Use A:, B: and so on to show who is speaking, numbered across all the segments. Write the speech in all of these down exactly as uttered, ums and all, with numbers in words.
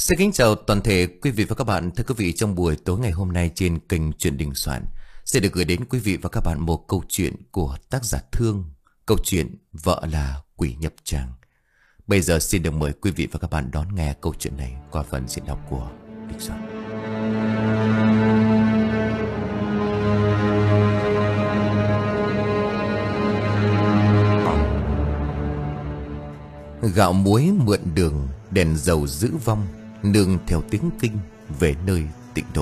A: Xin kính chào toàn thể quý vị và các bạn. Thưa quý vị, trong buổi tối ngày hôm nay trên kênh Chuyện Đình Soạn sẽ được gửi đến quý vị và các bạn một câu chuyện của tác giả Thương. Câu chuyện Vợ là Quỷ Nhập Tràng. Bây giờ xin được mời quý vị và các bạn đón nghe câu chuyện này qua phần diễn đọc của Đình Soạn. Gạo muối mượn đường, đèn dầu giữ vong, nương theo tiếng kinh về nơi tịnh độ.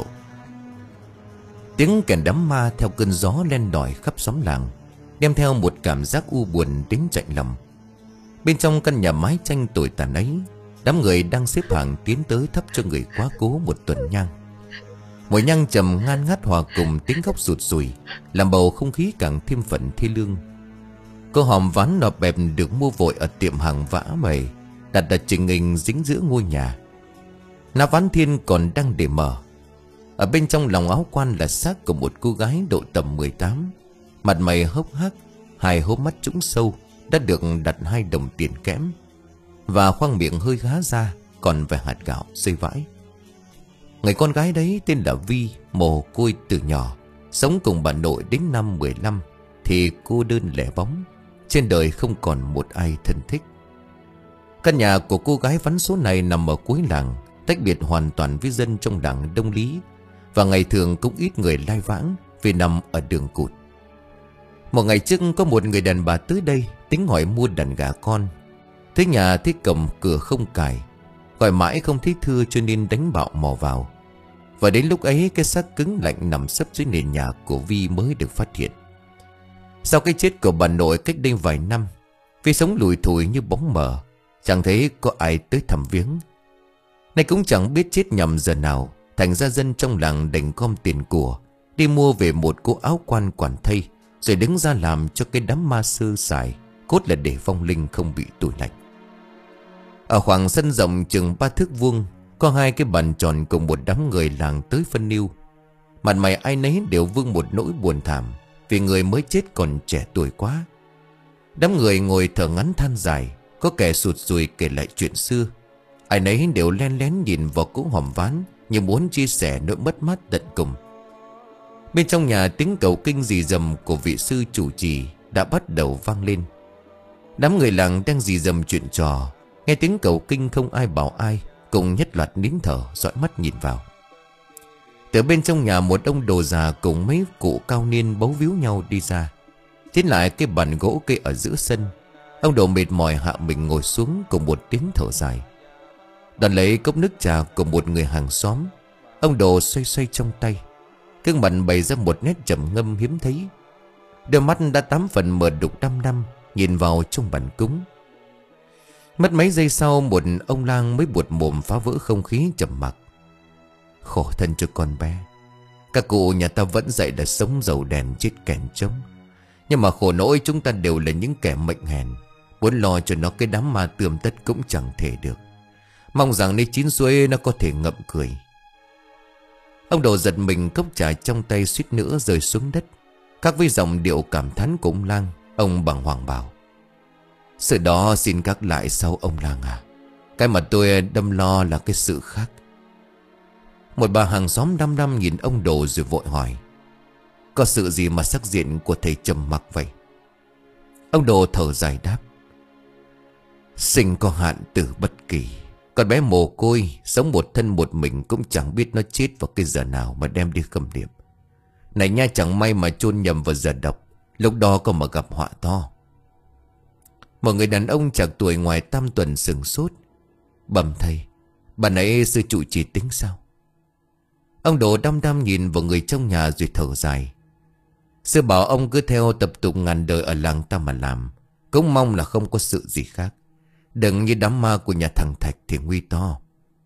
A: Tiếng kèn đám ma theo cơn gió len lỏi khắp xóm làng, đem theo một cảm giác u buồn đến chạnh lòng. Bên trong căn nhà mái tranh tồi tàn ấy, đám người đang xếp hàng tiến tới thắp cho người quá cố một tuần nhang. Mùi nhang trầm ngan ngát hòa cùng tiếng khóc rụt rùi, làm bầu không khí càng thêm phần thê lương. Cô hòm ván nọ bẹp được mua vội ở tiệm hàng vã mày, đặt đặt trình hình dính giữa ngôi nhà. Ná ván thiên còn đang để mở. Ở bên trong lòng áo quan là xác của một cô gái độ tầm mười tám, mặt mày hốc hác, hai hốc mắt trũng sâu, đã được đặt hai đồng tiền kẽm, và khoang miệng hơi há ra, còn vài hạt gạo rơi vãi. Người con gái đấy tên là Vi, mồ côi từ nhỏ, sống cùng bà nội đến năm mười lăm thì cô đơn lẻ bóng, trên đời không còn một ai thân thích. Căn nhà của cô gái vắn số này nằm ở cuối làng, tách biệt hoàn toàn với dân trong làng Đông Lý, và ngày thường cũng ít người lai vãng vì nằm ở đường cụt. Một ngày trước có một người đàn bà tới đây tính hỏi mua đàn gà con. Tới nhà thấy cổng cửa không cài, gọi mãi không thấy thưa cho nên đánh bạo mò vào. Và đến lúc ấy cái xác cứng lạnh nằm sấp dưới nền nhà của Vi mới được phát hiện. Sau cái chết của bà nội cách đây vài năm, Vi sống lùi thủi như bóng mờ, chẳng thấy có ai tới thăm viếng. Nay cũng chẳng biết chết nhầm giờ nào, thành ra dân trong làng đành gom tiền của đi mua về một cô áo quan quản thây, rồi đứng ra làm cho cái đám ma sư xài, cốt là để vong linh không bị tủi lạnh. Ở khoảng sân rộng chừng ba thước vuông, có hai cái bàn tròn cùng một đám người làng tới phân niu. Mặt mày ai nấy đều vương một nỗi buồn thảm, vì người mới chết còn trẻ tuổi quá. Đám người ngồi thở ngắn than dài, có kẻ sụt sùi kể lại chuyện xưa. Ai nấy đều len lén nhìn vào cỗ hòm ván, như muốn chia sẻ nỗi mất mát tận cùng. Bên trong nhà tiếng cầu kinh rì rầm của vị sư chủ trì đã bắt đầu vang lên. Đám người làng đang rì rầm chuyện trò, nghe tiếng cầu kinh không ai bảo ai, cùng nhất loạt nín thở dõi mắt nhìn vào. Từ bên trong nhà một ông đồ già cùng mấy cụ cao niên bấu víu nhau đi ra. Tiến lại cái bàn gỗ cây ở giữa sân, ông đồ mệt mỏi hạ mình ngồi xuống cùng một tiếng thở dài. Đón lấy cốc nước trà của một người hàng xóm, ông đồ xoay xoay trong tay, gương mặt bày ra một nét trầm ngâm hiếm thấy. Đôi mắt đã tám phần mờ đục đăm đăm nhìn vào trong bàn cúng. Mất mấy giây sau, một ông lang mới buột mồm phá vỡ không khí trầm mặc. Khổ thân cho con bé, các cụ nhà ta vẫn dạy là sống dầu đèn chết kèn trống. Nhưng mà khổ nỗi chúng ta đều là những kẻ mệnh hèn, muốn lo cho nó cái đám ma tươm tất cũng chẳng thể được. Mong rằng nơi chín suối nó có thể ngậm cười. Ông đồ giật mình, cốc trà trong tay suýt nữa rơi xuống đất. Khác với giọng điệu cảm thán của ông lang, ông bàng hoàng bảo: sự đó xin các lại sau ông lang à. Cái mà tôi đâm lo là cái sự khác. Một bà hàng xóm đăm đăm nhìn ông đồ rồi vội hỏi: có sự gì mà sắc diện của thầy trầm mặc vậy? Ông đồ thở dài đáp: sinh có hạn tử bất kỳ. Con bé mồ côi sống một thân một mình, cũng chẳng biết nó chết vào cái giờ nào mà đem đi khâm liệm. Này nha, chẳng may mà chôn nhầm vào giờ độc, lúc đó có mà gặp họa to. Một người đàn ông chạc tuổi ngoài tam tuần sừng sốt: bẩm thầy, bà nãy sư trụ trì tính sao? Ông đồ đăm đăm nhìn vào người trong nhà rồi thở dài: sư bảo ông cứ theo tập tục ngàn đời ở làng ta mà làm, cũng mong là không có sự gì khác. Đừng như đám ma của nhà thằng Thạch thì nguy to.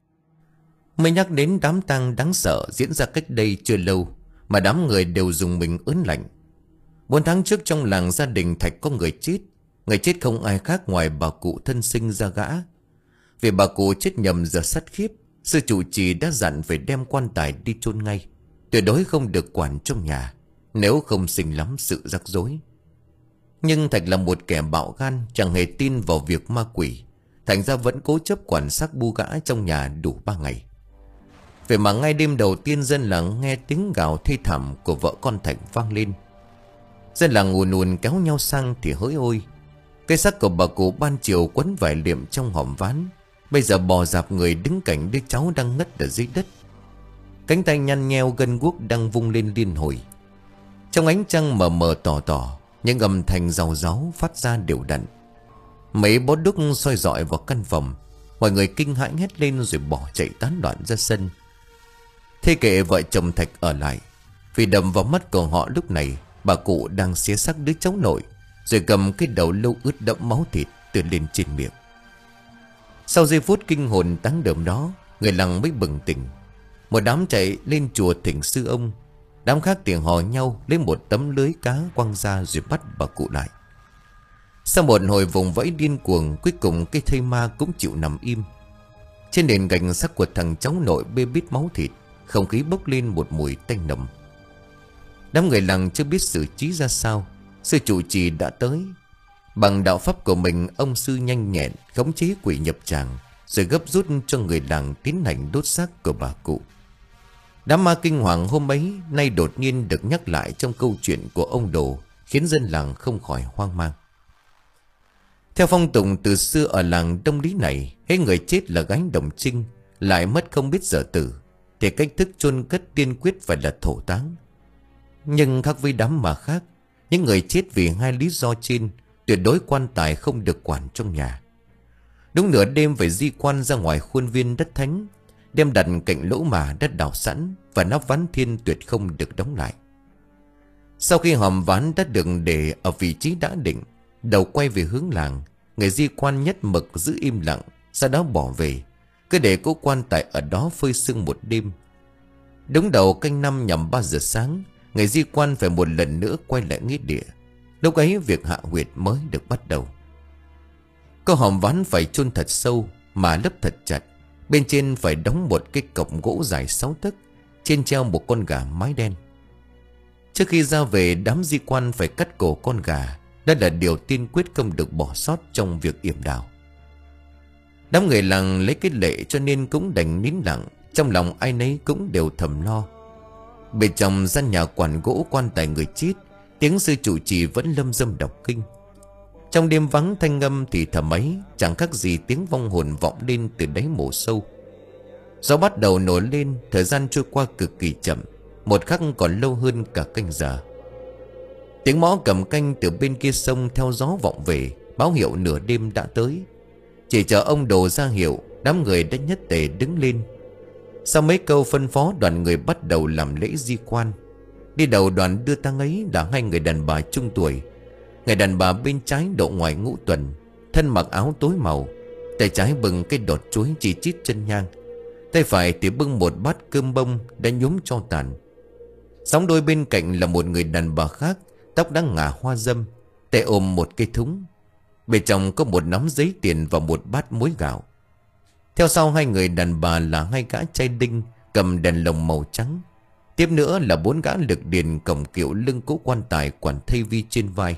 A: Mới nhắc đến đám tang đáng sợ diễn ra cách đây chưa lâu mà đám người đều dùng mình ớn lạnh. Bốn tháng trước trong làng gia đình Thạch có người chết. Người chết không ai khác ngoài bà cụ thân sinh ra gã. Vì bà cụ chết nhầm giờ sát khiếp, sư chủ trì đã dặn phải đem quan tài đi chôn ngay, tuyệt đối không được quản trong nhà, nếu không sinh lắm sự rắc rối. Nhưng Thạch là một kẻ bạo gan, chẳng hề tin vào việc ma quỷ. thành ra vẫn cố chấp quản xác bu gã trong nhà đủ ba ngày. Vậy mà ngay đêm đầu tiên dân làng nghe tiếng gào thê thảm của vợ con Thành vang lên. Dân làng ùn ùn kéo nhau sang thì hỡi ôi, cái xác của bà cụ ban chiều quấn vải liệm trong hòm ván, bây giờ bò dạp người đứng cạnh đứa cháu đang ngất ở dưới đất. Cánh tay nhăn nheo gân guốc đang vung lên liên hồi. Trong ánh trăng mờ mờ tỏ tỏ, những âm thanh rào ráu phát ra đều đặn. Mấy bó đuốc soi rọi vào căn phòng. Mọi người kinh hãi hét lên rồi bỏ chạy tán loạn ra sân. Thế kệ vợ chồng Thạch ở lại, vì đầm vào mắt của họ lúc này bà cụ đang xé xác đứa cháu nội, rồi cầm cái đầu lâu ướt đẫm máu thịt từ lên trên miệng. Sau giây phút kinh hồn táng đờm đó, người làng mới bừng tỉnh. Một đám chạy lên chùa thỉnh sư ông, đám khác tiếng hò nhau lấy một tấm lưới cá quăng ra rồi bắt bà cụ lại. Sau một hồi vùng vẫy điên cuồng, cuối cùng cái thây ma cũng chịu nằm im. Trên nền gạch xác của thằng cháu nội bê bít máu thịt, không khí bốc lên một mùi tanh nồng. Đám người làng chưa biết xử trí ra sao, sư trụ trì đã tới. Bằng đạo pháp của mình, ông sư nhanh nhẹn khống chế quỷ nhập tràng, rồi gấp rút cho người làng tiến hành đốt xác của bà cụ. Đám ma kinh hoàng hôm ấy nay đột nhiên được nhắc lại trong câu chuyện của ông Đồ, khiến dân làng không khỏi hoang mang. Theo phong tục từ xưa ở làng Đông Lý này, hễ người chết là gánh đồng trinh, lại mất không biết giờ tử, thì cách thức chôn cất tiên quyết phải là thổ táng. Nhưng khác với đám ma khác, những người chết vì hai lý do trên, tuyệt đối quan tài không được quản trong nhà. Đúng nửa đêm phải di quan ra ngoài khuôn viên đất thánh, đem đặt cạnh lỗ mà đất đào sẵn, và nắp ván thiên tuyệt không được đóng lại. Sau khi hòm ván đã được để ở vị trí đã định, đầu quay về hướng làng, người di quan nhất mực giữ im lặng, sau đó bỏ về, cứ để cố quan tài ở đó phơi sương một đêm. Đúng đầu canh năm nhằm ba giờ sáng, người di quan phải một lần nữa quay lại nghĩa địa. Lúc ấy việc hạ huyệt mới được bắt đầu. Có hòm ván phải chôn thật sâu mà lấp thật chặt, bên trên phải đóng một cái cọc gỗ dài sáu tấc, trên treo một con gà mái đen. Trước khi ra về, đám di quan phải cắt cổ con gà, đó là điều tiên quyết không được bỏ sót trong việc yểm đào. Đám người làng lấy cái lệ cho nên cũng đành nín lặng, trong lòng ai nấy cũng đều thầm lo. Bên trong gian nhà quản gỗ quan tài người chết, tiếng sư trụ trì vẫn lâm dâm đọc kinh. Trong đêm vắng thanh âm thì thầm ấy chẳng khác gì tiếng vong hồn vọng lên từ đáy mộ sâu. Gió bắt đầu nổi lên, thời gian trôi qua cực kỳ chậm, một khắc còn lâu hơn cả canh giờ. Tiếng mõ cầm canh từ bên kia sông theo gió vọng về, báo hiệu nửa đêm đã tới. Chỉ chờ ông Đồ ra hiệu, đám người đã nhất tề đứng lên. Sau mấy câu phân phó, đoàn người bắt đầu làm lễ di quan. Đi đầu đoàn đưa tang ấy là hai người đàn bà trung tuổi. Người đàn bà bên trái độ ngoài ngũ tuần, thân mặc áo tối màu, tay trái bưng cái đọt chuối chỉ chít chân nhang, tay phải thì bưng một bát cơm bông đã nhúm tro tàn. Sóng đôi bên cạnh là một người đàn bà khác, tóc đã ngả hoa dâm, tay ôm một cây thúng. Bên trong có một nắm giấy tiền và một bát muối gạo. Theo sau hai người đàn bà là hai gã trai đinh cầm đèn lồng màu trắng. Tiếp nữa là bốn gã lực điền cổng kiệu lưng cố quan tài quản thây vi trên vai.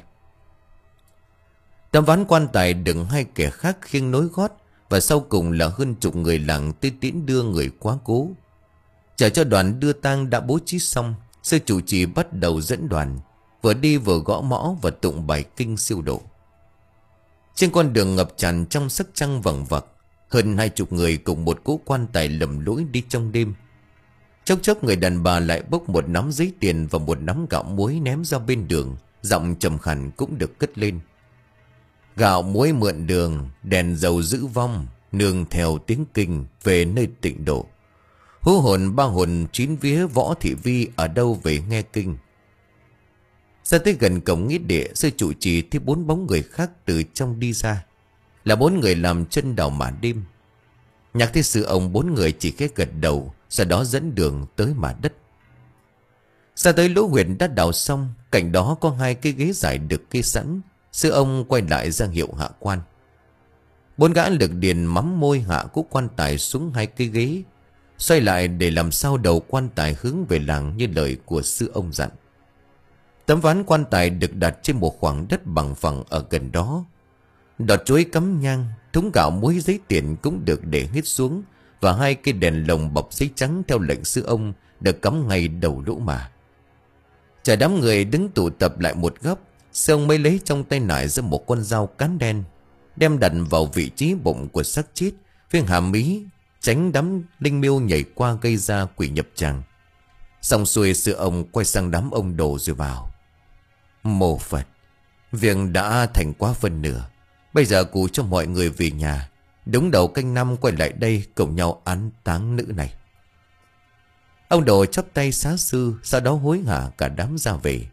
A: Tấm ván quan tài đựng hai kẻ khác khiêng nối gót, và sau cùng là hơn chục người làng tới tiễn đưa người quá cố. Chờ cho đoàn đưa tang đã bố trí xong, sư chủ trì bắt đầu dẫn đoàn, vừa đi vừa gõ mõ và tụng bài kinh siêu độ. Trên con đường ngập tràn trong sắc trăng vằng vặc, hơn hai chục người cùng một cỗ quan tài lầm lũi đi trong đêm. Chốc chốc người đàn bà lại bốc một nắm giấy tiền và một nắm gạo muối ném ra bên đường, giọng trầm khàn cũng được cất lên. Gạo muối mượn đường, đèn dầu giữ vong, nương theo tiếng kinh về nơi tịnh độ. Hú hồn ba hồn chín vía Võ Thị Vi ở đâu về nghe kinh. Ra tới gần cổng nghĩa địa, sư trụ trì thấy bốn bóng người khác từ trong đi ra, là bốn người làm chân đào mả đêm. Nhạc thế sư ông bốn người chỉ khẽ gật đầu, sau đó dẫn đường tới mả đất. Ra tới lỗ huyệt đã đào xong, cạnh đó có hai cái ghế dài được kê sẵn. Sư ông quay lại ra hiệu hạ quan. Bốn gã lực điền mắm môi hạ cúc quan tài xuống hai cái ghế, xoay lại để làm sao đầu quan tài hướng về làng như lời của sư ông dặn. Tấm ván quan tài được đặt trên một khoảng đất bằng phẳng ở gần đó. Đọt chuối cắm nhang, thúng gạo muối giấy tiền cũng được để hết xuống. Và hai cây đèn lồng bọc giấy trắng theo lệnh sư ông được cắm ngay đầu lỗ mà. Cả đám người đứng tụ tập lại một góc. Sư ông mới lấy trong tay nải ra một con dao cán đen, đem đặt vào vị trí bụng của xác chết, phiên hàm ý tránh đám linh miêu nhảy qua gây ra quỷ nhập tràng. Xong xuôi sư ông quay sang đám ông đồ rồi vào: Mô Phật, việc đã thành quá phân nửa. Bây giờ cụ cho mọi người về nhà, đúng đầu canh năm quay lại đây cùng nhau án táng nữ này. Ông đồ chắp tay xá sư, sau đó hối hả cả đám ra về.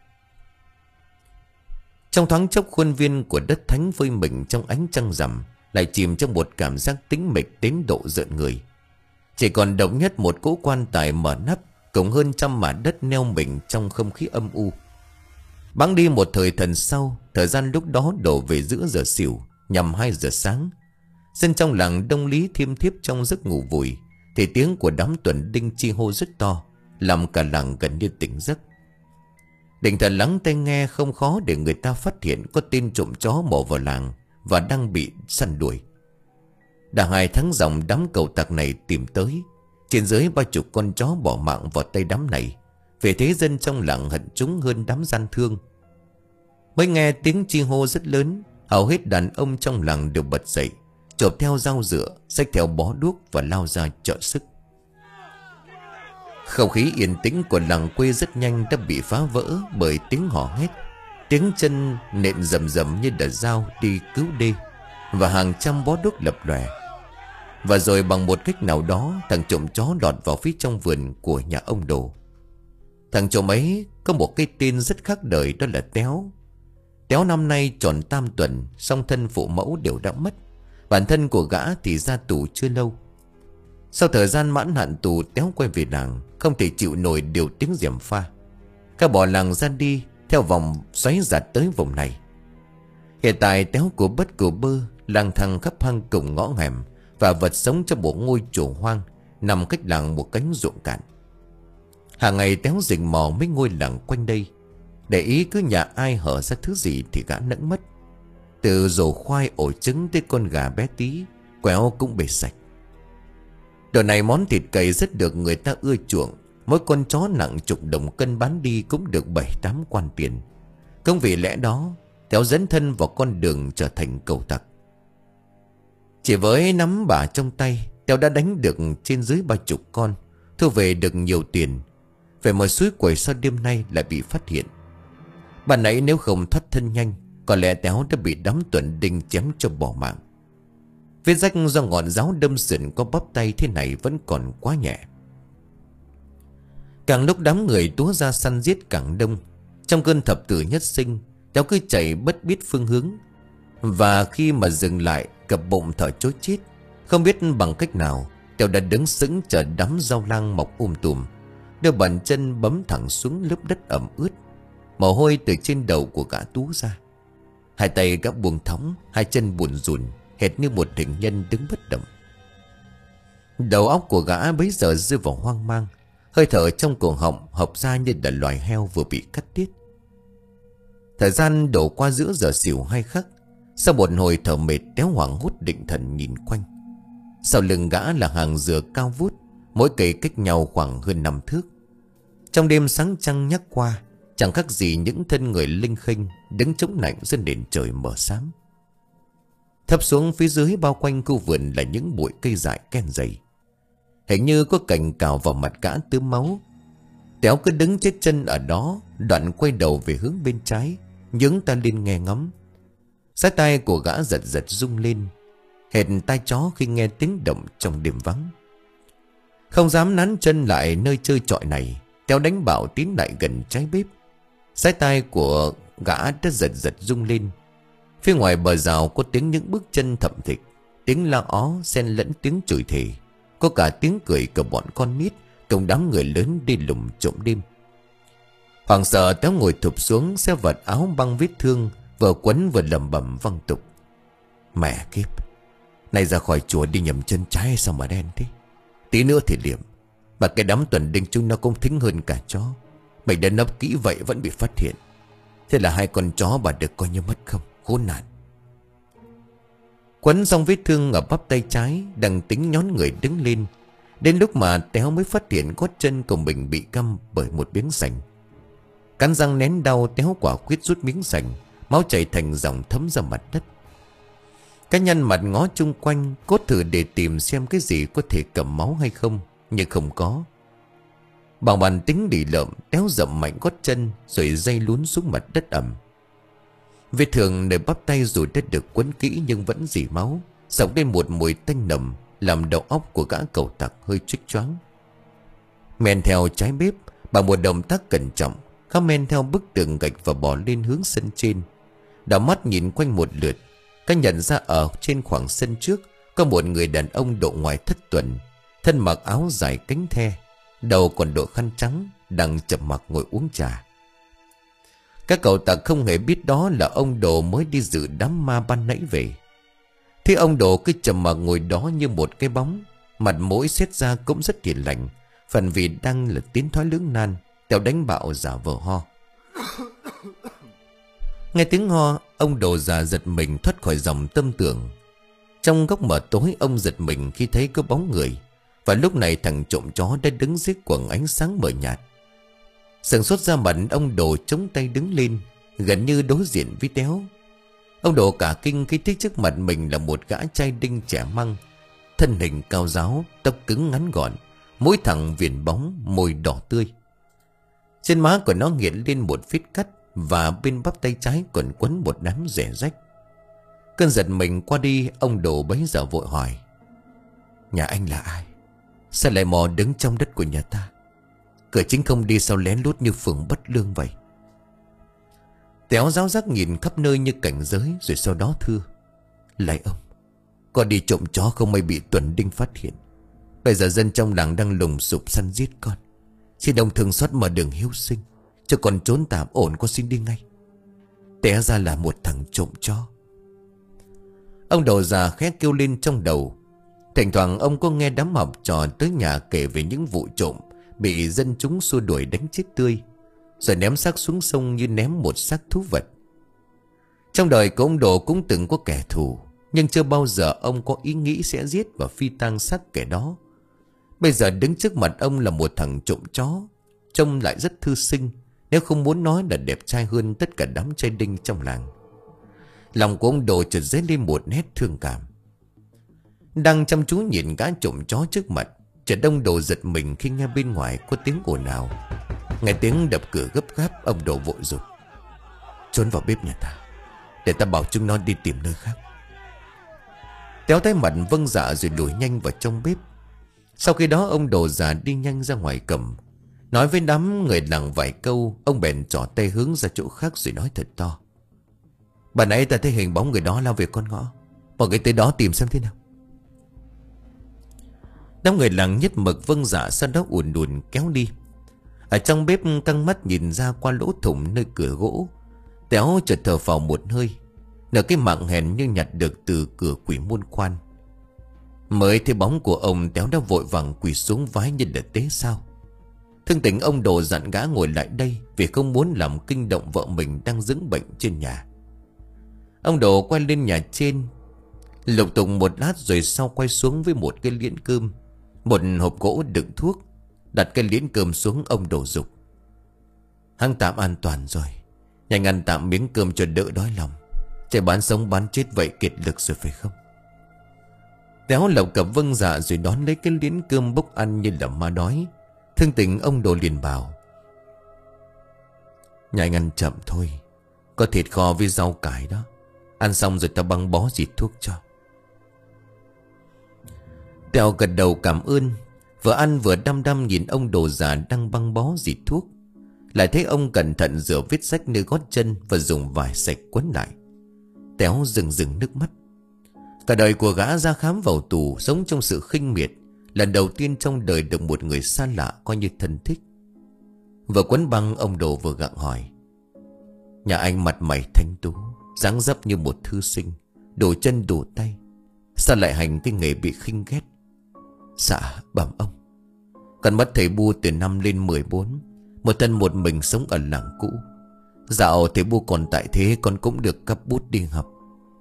A: Trong thoáng chốc, khuôn viên của đất thánh vơi mình trong ánh trăng rằm, lại chìm trong một cảm giác tĩnh mịch đến độ rợn người. Chỉ còn độc nhất một cỗ quan tài mở nắp, cùng hơn trăm mả đất neo mình trong không khí âm u. Bẵng đi một thời thần sau, thời gian lúc đó đổ về giữa giờ xỉu, nhằm hai giờ sáng. Dân trong làng đông lý thiêm thiếp trong giấc ngủ vùi, thì tiếng của đám tuần đinh chi hô rất to, làm cả làng gần như tỉnh giấc. Định thần lắng tai nghe, không khó để người ta phát hiện có tên trộm chó mò vào làng và đang bị săn đuổi. Đã hai tháng dòng đám cầu tặc này tìm tới, trên dưới ba chục con chó bỏ mạng vào tay đám này. Vì thế dân trong làng hận chúng hơn đám gian thương. Mới nghe tiếng chi hô rất lớn, hầu hết đàn ông trong làng đều bật dậy, chộp theo dao dựa, xách theo bó đuốc và lao ra trợ sức. Không khí yên tĩnh của làng quê rất nhanh đã bị phá vỡ bởi tiếng hò hét, tiếng chân nện rầm rầm như đợt dao đi cứu đê, và hàng trăm bó đuốc lập lòe. Và rồi bằng một cách nào đó, thằng trộm chó lọt vào phía trong vườn của nhà ông Đồ. Thằng trộm ấy có một cái tên rất khác đời, đó là Téo. Téo năm nay tròn tam tuần, song thân phụ mẫu đều đã mất. Bản thân của gã thì ra tù chưa lâu. Sau thời gian mãn hạn tù, Téo quay về làng, không thể chịu nổi điều tiếng gièm pha. Cả bỏ làng ra đi theo vòng xoáy giạt tới vùng này. Hiện tại Téo của bất của bơ, lang thang khắp hang cùng ngõ hẻm và vật sống trong một ngôi chùa hoang nằm cách làng một cánh ruộng cạn. Hàng ngày Téo rình mò mấy ngôi làng quanh đây, để ý cứ nhà ai hở ra thứ gì thì gã nẫng mất. Từ rổ khoai, ổ trứng tới con gà bé tí, quéo cũng bể sạch. Đồ này món thịt cầy rất được người ta ưa chuộng. Mỗi con chó nặng chục đồng cân bán đi cũng được bảy tám quan tiền. Không vì lẽ đó, Téo dẫn thân vào con đường trở thành cầu tặc. Chỉ với nắm bả trong tay, Téo đã đánh được trên dưới ba chục con, thu về được nhiều tiền. Về một suối quẩy sau đêm nay lại bị phát hiện. Bạn nãy nếu không thoát thân nhanh, có lẽ Téo đã bị đám tuần đinh chém cho bỏ mạng. Vết rách do ngọn giáo đâm sườn có bắp tay thế này vẫn còn quá nhẹ. Càng lúc đám người túa ra săn giết càng đông. Trong cơn thập tử nhất sinh, Téo cứ chạy bất biết phương hướng. Và khi mà dừng lại, cập bụng thở chối chết. Không biết bằng cách nào, Téo đã đứng sững chờ đám rau lang mọc um tùm, đưa bàn chân bấm thẳng xuống lớp đất ẩm ướt. Mồ hôi từ trên đầu của gã túa ra. Hai tay gã buông thõng, hai chân buồn rùn, hệt như một hình nhân đứng bất động. Đầu óc của gã bấy giờ rơi vào hoang mang. Hơi thở trong cổ họng hộc ra như là loài heo vừa bị cắt tiết. Thời gian đổ qua giữa giờ xỉu hai khắc. Sau một hồi thở mệt, Téo hoảng hốt định thần nhìn quanh. Sau lưng gã là hàng dừa cao vút, mỗi cây cách nhau khoảng hơn năm thước. Trong đêm sáng trăng nhắc qua, chẳng khác gì những thân người linh khênh đứng chống lạnh dưới nền trời mờ xám. Thấp xuống phía dưới bao quanh khu vườn là những bụi cây dại ken dày. Hình như có cành cào vào mặt gã tưới máu. Téo cứ đứng chết chân ở đó, đoạn quay đầu về hướng bên trái, nhướng ta lên nghe ngóng. Sát tai của gã giật giật rung lên, hệt tai chó khi nghe tiếng động trong đêm vắng. Không dám nắn chân lại nơi chơi trọi này, Téo đánh bảo tiến lại gần trái bếp. Sát tai của gã đã giật giật rung lên. Phía ngoài bờ rào có tiếng những bước chân thậm thịch, tiếng la ó xen lẫn tiếng chửi thề. Có cả tiếng cười của bọn con nít cùng đám người lớn đi lùng trộm đêm. Hoàng sợ, Téo ngồi thụp xuống, xé vật áo băng vết thương, vừa quấn vừa lẩm bẩm văng tục: Mẹ kiếp, này ra khỏi chùa đi nhầm chân trái sao mà đen thế? Tí nữa thì liệm. Mà cái đám tuần đinh chúng nó cũng thính hơn cả chó. Mình đã nấp kỹ vậy vẫn bị phát hiện. Thế là hai con chó bà được coi như mất không? Khốn nạn. Quấn xong vết thương ở bắp tay trái, đang tính nhón người đứng lên. Đến lúc mà Téo mới phát hiện gót chân của mình bị căm bởi một miếng sành. Cắn răng nén đau, Téo quả quyết rút miếng sành. Máu chảy thành dòng thấm ra mặt đất. Cái nhăn mặt ngó chung quanh, cốt thử để tìm xem cái gì có thể cầm máu hay không, nhưng không có. Bằng bàn tính đỉ lợm, Téo dậm mạnh gót chân rồi dây lún xuống mặt đất ẩm. Vết thương nơi bắp tay dù đã được quấn kỹ nhưng vẫn rỉ máu, xộc lên một mùi tanh nồng, làm đầu óc của gã cẩu tặc hơi chích choáng. Men theo trái bếp, bằng một động tác cẩn trọng, gã men theo bức tường gạch và bỏ lên hướng sân trên. Đảo mắt nhìn quanh một lượt, gã nhận ra ở trên khoảng sân trước có một người đàn ông độ ngoài thất tuần, thân mặc áo dài cánh the, đầu còn đội khăn trắng, đang chậm mặc ngồi uống trà. Các cậu tặc không hề biết đó là ông Đồ mới đi dự đám ma ban nãy về. Thế ông Đồ cứ chậm mặc ngồi đó như một cái bóng, mặt mũi xét ra cũng rất hiền lành, phần vì đang là tiến thoái lưỡng nan, Téo đánh bạo giả vờ ho. Nghe tiếng ho, ông Đồ già giật mình thoát khỏi dòng tâm tưởng. Trong góc mở tối, ông giật mình khi thấy có bóng người, và lúc này thằng trộm chó đã đứng dưới quầng ánh sáng mờ nhạt. Sừng sốt ra mặt, ông Đồ chống tay đứng lên, gần như đối diện với Téo. Ông Đồ cả kinh khi thấy trước mặt mình là một gã trai đinh trẻ măng, thân hình cao ráo, tóc cứng ngắn gọn, mũi thẳng viền bóng, môi đỏ tươi. Trên má của nó hiện lên một vết cắt, và bên bắp tay trái còn quấn một đám rẻ rách. Cơn giật mình qua đi, ông Đồ bấy giờ vội hỏi: "Nhà anh là ai? Sao lại mò đứng trong đất của nhà ta? Cửa chính không đi sao lén lút như phường bất lương vậy?" Téo ráo rác nhìn khắp nơi như cảnh giới, rồi sau đó thưa: "Lạy ông, con đi trộm chó không may bị Tuần Đinh phát hiện. Bây giờ dân trong làng đang lùng sục săn giết con. Xin ông thương xót mà đừng hiếu sinh, cho con trốn tạm ổn, con xin đi ngay." Té ra là một thằng trộm chó. Ông Đồ già khẽ kêu lên trong đầu. Thỉnh thoảng ông có nghe đám học trò tới nhà kể về những vụ trộm bị dân chúng xua đuổi đánh chết tươi, rồi ném xác xuống sông như ném một xác thú vật. Trong đời của ông Đồ cũng từng có kẻ thù, nhưng chưa bao giờ ông có ý nghĩ sẽ giết và phi tang xác kẻ đó. Bây giờ đứng trước mặt ông là một thằng trộm chó, trông lại rất thư sinh, nếu không muốn nói là đẹp trai hơn tất cả đám trai đinh trong làng. Lòng của ông Đồ chợt dấy lên một nét thương cảm. Đang chăm chú nhìn gã trộm chó trước mặt, chợt ông Đồ giật mình khi nghe bên ngoài có tiếng ồn ào. Nghe tiếng đập cửa gấp gáp, ông Đồ vội rụt: "Trốn vào bếp nhà ta, để ta bảo chúng nó đi tìm nơi khác." Téo tái mặt vâng dạ rồi đuổi nhanh vào trong bếp. Sau khi đó ông Đồ già đi nhanh ra ngoài cầm, nói với đám người làng vài câu. Ông bèn trỏ tay hướng ra chỗ khác rồi nói thật to: "Bà nãy ta thấy hình bóng người đó lao về con ngõ, mọi người tới đó tìm xem thế nào." Đám người làng nhất mực vâng dạ, sau đó ùn ùn kéo đi. Ở trong bếp căng mắt nhìn ra qua lỗ thủng nơi cửa gỗ, Téo chợt thở phào một hơi, nở cái mạng hèn như nhặt được từ cửa quỷ môn quan. Mới thấy bóng của ông, Téo đã vội vàng quỳ xuống vái như là tế sao. Thương tình, ông Đồ dặn gã ngồi lại đây vì không muốn làm kinh động vợ mình đang dưỡng bệnh trên nhà. Ông Đồ quay lên nhà trên, lục tụng một lát rồi sau quay xuống với một cái liễn cơm, một hộp gỗ đựng thuốc. Đặt cái liễn cơm xuống, ông Đồ dục: "Hang tạm an toàn rồi, nhanh ăn tạm miếng cơm cho đỡ đói lòng. Chạy bán sống bán chết vậy kiệt lực rồi phải không?" Téo lộc cập vâng dạ rồi đón lấy cái liễn cơm bốc ăn như là ma đói. Thương tình, ông Đồ liền bảo: "Nhà anh ăn chậm thôi, có thịt kho với rau cải đó. Ăn xong rồi ta băng bó xịt thuốc cho." Téo gật đầu cảm ơn, vừa ăn vừa đăm đăm nhìn ông Đồ già đang băng bó xịt thuốc. Lại thấy ông cẩn thận rửa vết rách nơi gót chân và dùng vải sạch quấn lại. Téo rừng rừng nước mắt. Cả đời của gã ra khám vào tù, sống trong sự khinh miệt, lần đầu tiên trong đời được một người xa lạ coi như thân thích. Vừa quấn băng, ông Đồ vừa gặng hỏi: "Nhà anh mặt mày thanh tú, dáng dấp như một thư sinh, đủ chân đủ tay, sao lại hành cái nghề bị khinh ghét?" "Dạ bẩm ông, con mất thầy Bu từ năm lên mười bốn, một thân một mình sống ở làng cũ. Dạo thầy Bu còn tại thế, con cũng được cấp bút đi học.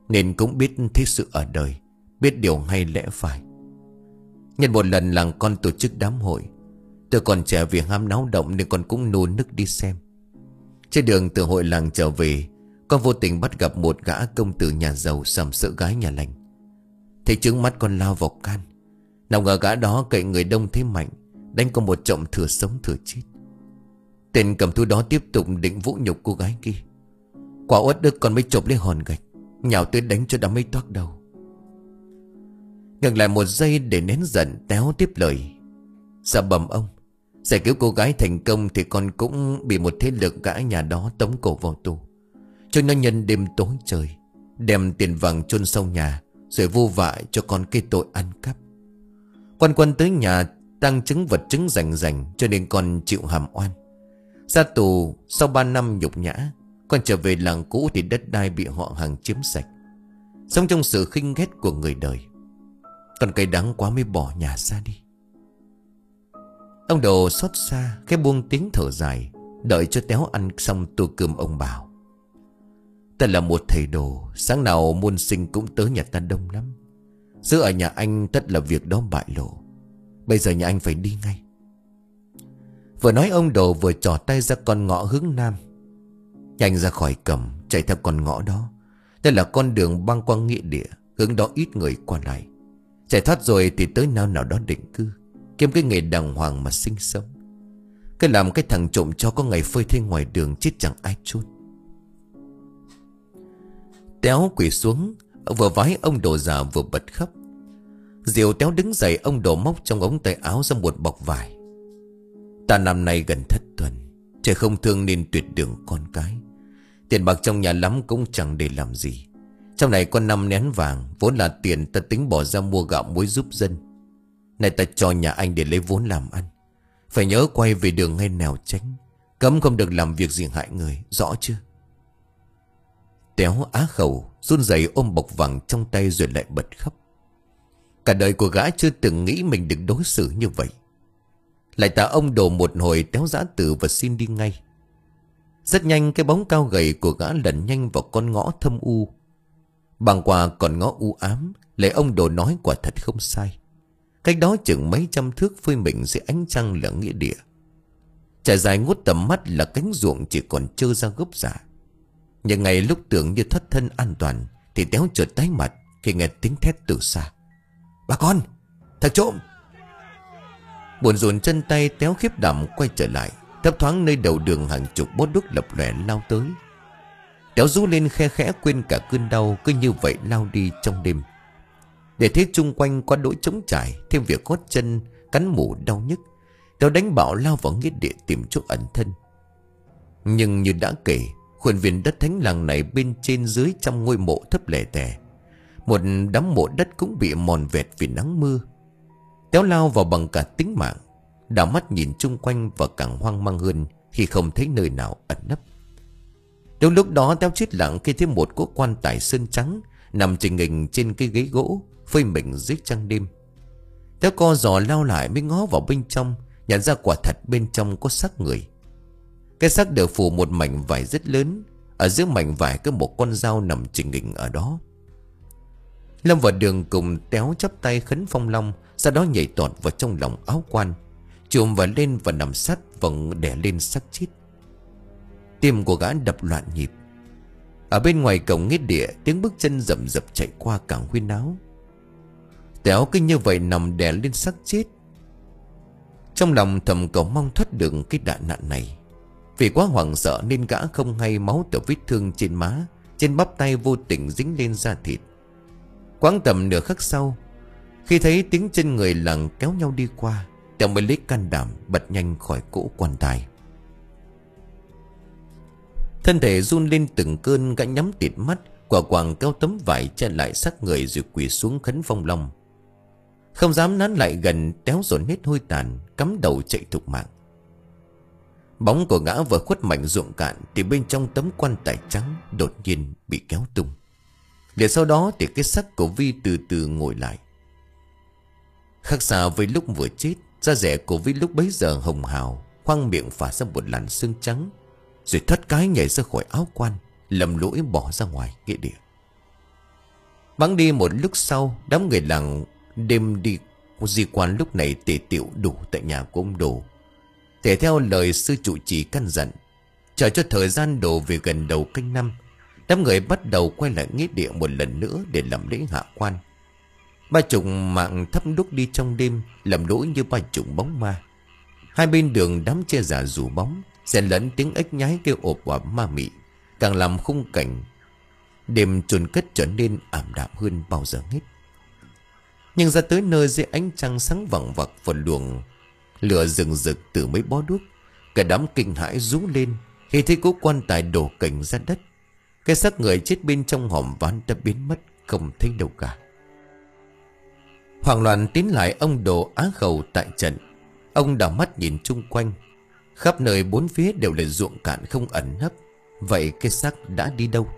A: nên cũng biết thế sự ở đời, biết điều hay lẽ phải. Nhân một lần làng con tổ chức đám hội, tôi còn trẻ vì ham náo động nên con cũng nôn nức đi xem. Trên đường từ hội làng trở về, con vô tình bắt gặp một gã công tử nhà giàu sàm sỡ gái nhà lành. Thấy trướng mắt con lao vào can. Nào ngờ gã đó cậy người đông thế mạnh, đánh con một trận thừa sống thừa chết. Tên cầm thú đó tiếp tục định vũ nhục cô gái kia. Quả uất ức con mới chộp lấy hòn gạch, nhào tới đánh cho đám ấy toác đầu. Ngừng lại một giây để nén giận, Téo tiếp lời: Dạ bẩm ông, giải cứu cô gái thành công thì con cũng bị một thế lực gã nhà đó tống cổ vào tù, cho nó nhân đêm tối trời, đem tiền vàng chôn sau nhà, rồi vu vạ cho con cái tội ăn cắp. Quan quân tới nhà tăng chứng vật chứng rành rành, cho nên con chịu hàm oan. Ra tù sau ba năm nhục nhã, con trở về làng cũ thì đất đai bị họ hàng chiếm sạch, sống trong sự khinh ghét của người đời. Con cay đắng quá mới bỏ nhà ra đi. Ông Đồ xót xa cái buông tiếng thở dài. Đợi cho Téo ăn xong tô cơm, ông bảo: Ta là một thầy đồ, sáng nào môn sinh cũng tới nhà ta đông lắm. Giữ ở nhà anh tất là việc đó bại lộ. Bây giờ nhà anh phải đi ngay. Vừa nói ông Đồ vừa trỏ tay ra con ngõ hướng nam. Nhanh ra khỏi cổng, chạy theo con ngõ đó. Đây là con đường băng qua nghĩa địa, hướng đó ít người qua lại. Chạy thoát rồi thì tới nào nào đó định cư, kiếm cái nghề đàng hoàng mà sinh sống. Cái làm cái thằng trộm cho có ngày phơi thây ngoài đường, chết chẳng ai chốt. Téo quỳ xuống, vừa vái ông Đồ già vừa bật khóc. Diều Téo đứng dậy, ông Đồ móc trong ống tay áo ra một bọc vải. Ta năm nay gần thất tuần, trời không thương nên tuyệt đường con cái. Tiền bạc trong nhà lắm cũng chẳng để làm gì. Trong này có năm nén vàng, vốn là tiền ta tính bỏ ra mua gạo muối giúp dân. Này ta cho nhà anh để lấy vốn làm ăn. Phải nhớ quay về đường ngay nẻo tránh, cấm không được làm việc gì hại người, rõ chưa? Téo á khẩu, run rẩy ôm bọc vàng trong tay rồi lại bật khóc. Cả đời của gã chưa từng nghĩ mình được đối xử như vậy. Lại tạ ông Đồ một hồi, Téo giã từ và xin đi ngay. Rất nhanh cái bóng cao gầy của gã lẩn nhanh vào con ngõ thâm u. Băng qua con ngõ u ám, lời ông Đồ nói quả thật không sai. Cách đó chừng mấy trăm thước phơi mình dưới ánh trăng là nghĩa địa. Trải dài ngút tầm mắt là cánh ruộng chỉ còn trơ ra gốc rạ. Nhưng ngày lúc tưởng như thoát thân an toàn thì Téo chợt tái mặt khi nghe tiếng thét từ xa: Bà con, thằng trộm! Buồn rùn chân tay, Téo khiếp đảm quay trở lại. Thấp thoáng nơi đầu đường hàng chục bó đuốc lập lòe lao tới. Téo rú lên khe khẽ, quên cả cơn đau, cứ như vậy lao đi trong đêm. Để thế chung quanh quá đỗi trống trải, thêm việc gót chân cắn mủ đau nhức, Téo đánh bạo lao vào nghĩa địa tìm chỗ ẩn thân. Nhưng như đã kể, khuôn viên đất thánh làng này bên trên dưới trăm ngôi mộ thấp lẻ tẻ. Một đám mộ đất cũng bị mòn vẹt vì nắng mưa. Téo lao vào bằng cả tính mạng, đảo mắt nhìn chung quanh và càng hoang mang hơn khi không thấy nơi nào ẩn nấp. Đúng lúc đó Téo chết lặng khi thấy một cỗ quan tài sơn trắng nằm trình hình trên cái ghế gỗ, phơi mình dưới trăng đêm. Téo co giò lao lại mới ngó vào bên trong, nhận ra quả thật bên trong có xác người. Cái xác được phủ một mảnh vải rất lớn, ở giữa mảnh vải có một con dao nằm trình hình ở đó. Lâm và Đường cùng Téo chắp tay khấn Phong Long, sau đó nhảy tọt vào trong lòng áo quan, chùm vào lên và nằm sát vòng đè lên xác chết. Tim của gã đập loạn nhịp. Ở bên ngoài cổng nghĩa địa, tiếng bước chân rầm rập chạy qua càng huyên náo. Téo cứ như vậy nằm đè lên xác chết, trong lòng thầm cầu mong thoát được cái đại nạn này. Vì quá hoảng sợ nên gã không hay máu từ vết thương trên má, trên bắp tay vô tình dính lên da thịt. Quãng tầm nửa khắc sau, khi thấy tiếng chân người làng kéo nhau đi qua, Téo mới lấy can đảm bật nhanh khỏi cỗ quan tài. Thân thể run lên từng cơn, gã nhắm tịt mắt, quả quàng kéo tấm vải che lại xác người rồi quỳ xuống khấn Phong Long. Không dám nán lại gần, Téo dồn hết hôi tàn, cắm đầu chạy thục mạng. Bóng của gã vừa khuất mảnh ruộng cạn thì bên trong tấm quan tài trắng đột nhiên bị kéo tung. Liền sau đó thì cái xác của Vi từ từ ngồi lại. Khác xa với lúc vừa chết, da rẻ của Vi lúc bấy giờ hồng hào, khoang miệng phả ra một làn sương trắng, rồi thoát cái nhảy ra khỏi áo quan, lầm lũi bỏ ra ngoài nghĩa địa. Bẵng đi một lúc sau, đám người làng đêm đi di quan lúc này tề tiệu đủ tại nhà của ông Đồ. Thể theo lời sư trụ trì căn dặn, chờ cho thời gian đổ về gần đầu canh năm, đám người bắt đầu quay lại nghĩa địa một lần nữa để làm lễ hạ quan. Ba chục mạng thắp đuốc đi trong đêm, làm lỗi như ba chục bóng ma. Hai bên đường đám che giả rủ bóng, xen lẫn tiếng ếch nhái kêu ộp oạp ma mị, càng làm khung cảnh đêm chôn cất trở nên ảm đạm hơn bao giờ hết. Nhưng ra tới nơi dưới ánh trăng sáng vằng vặc và luồng lửa rừng rực từ mấy bó đuốc, cả đám kinh hãi rú lên khi thấy cố quan tài đổ cành ra đất. Cái xác người chết bên trong hòm ván đã biến mất không thấy đâu cả. Hoảng loạn tiến lại ông Đồ Á Khẩu tại trận. Ông đảo mắt nhìn chung quanh, khắp nơi bốn phía đều là ruộng cạn không ẩn nấp. Vậy cái xác đã đi đâu?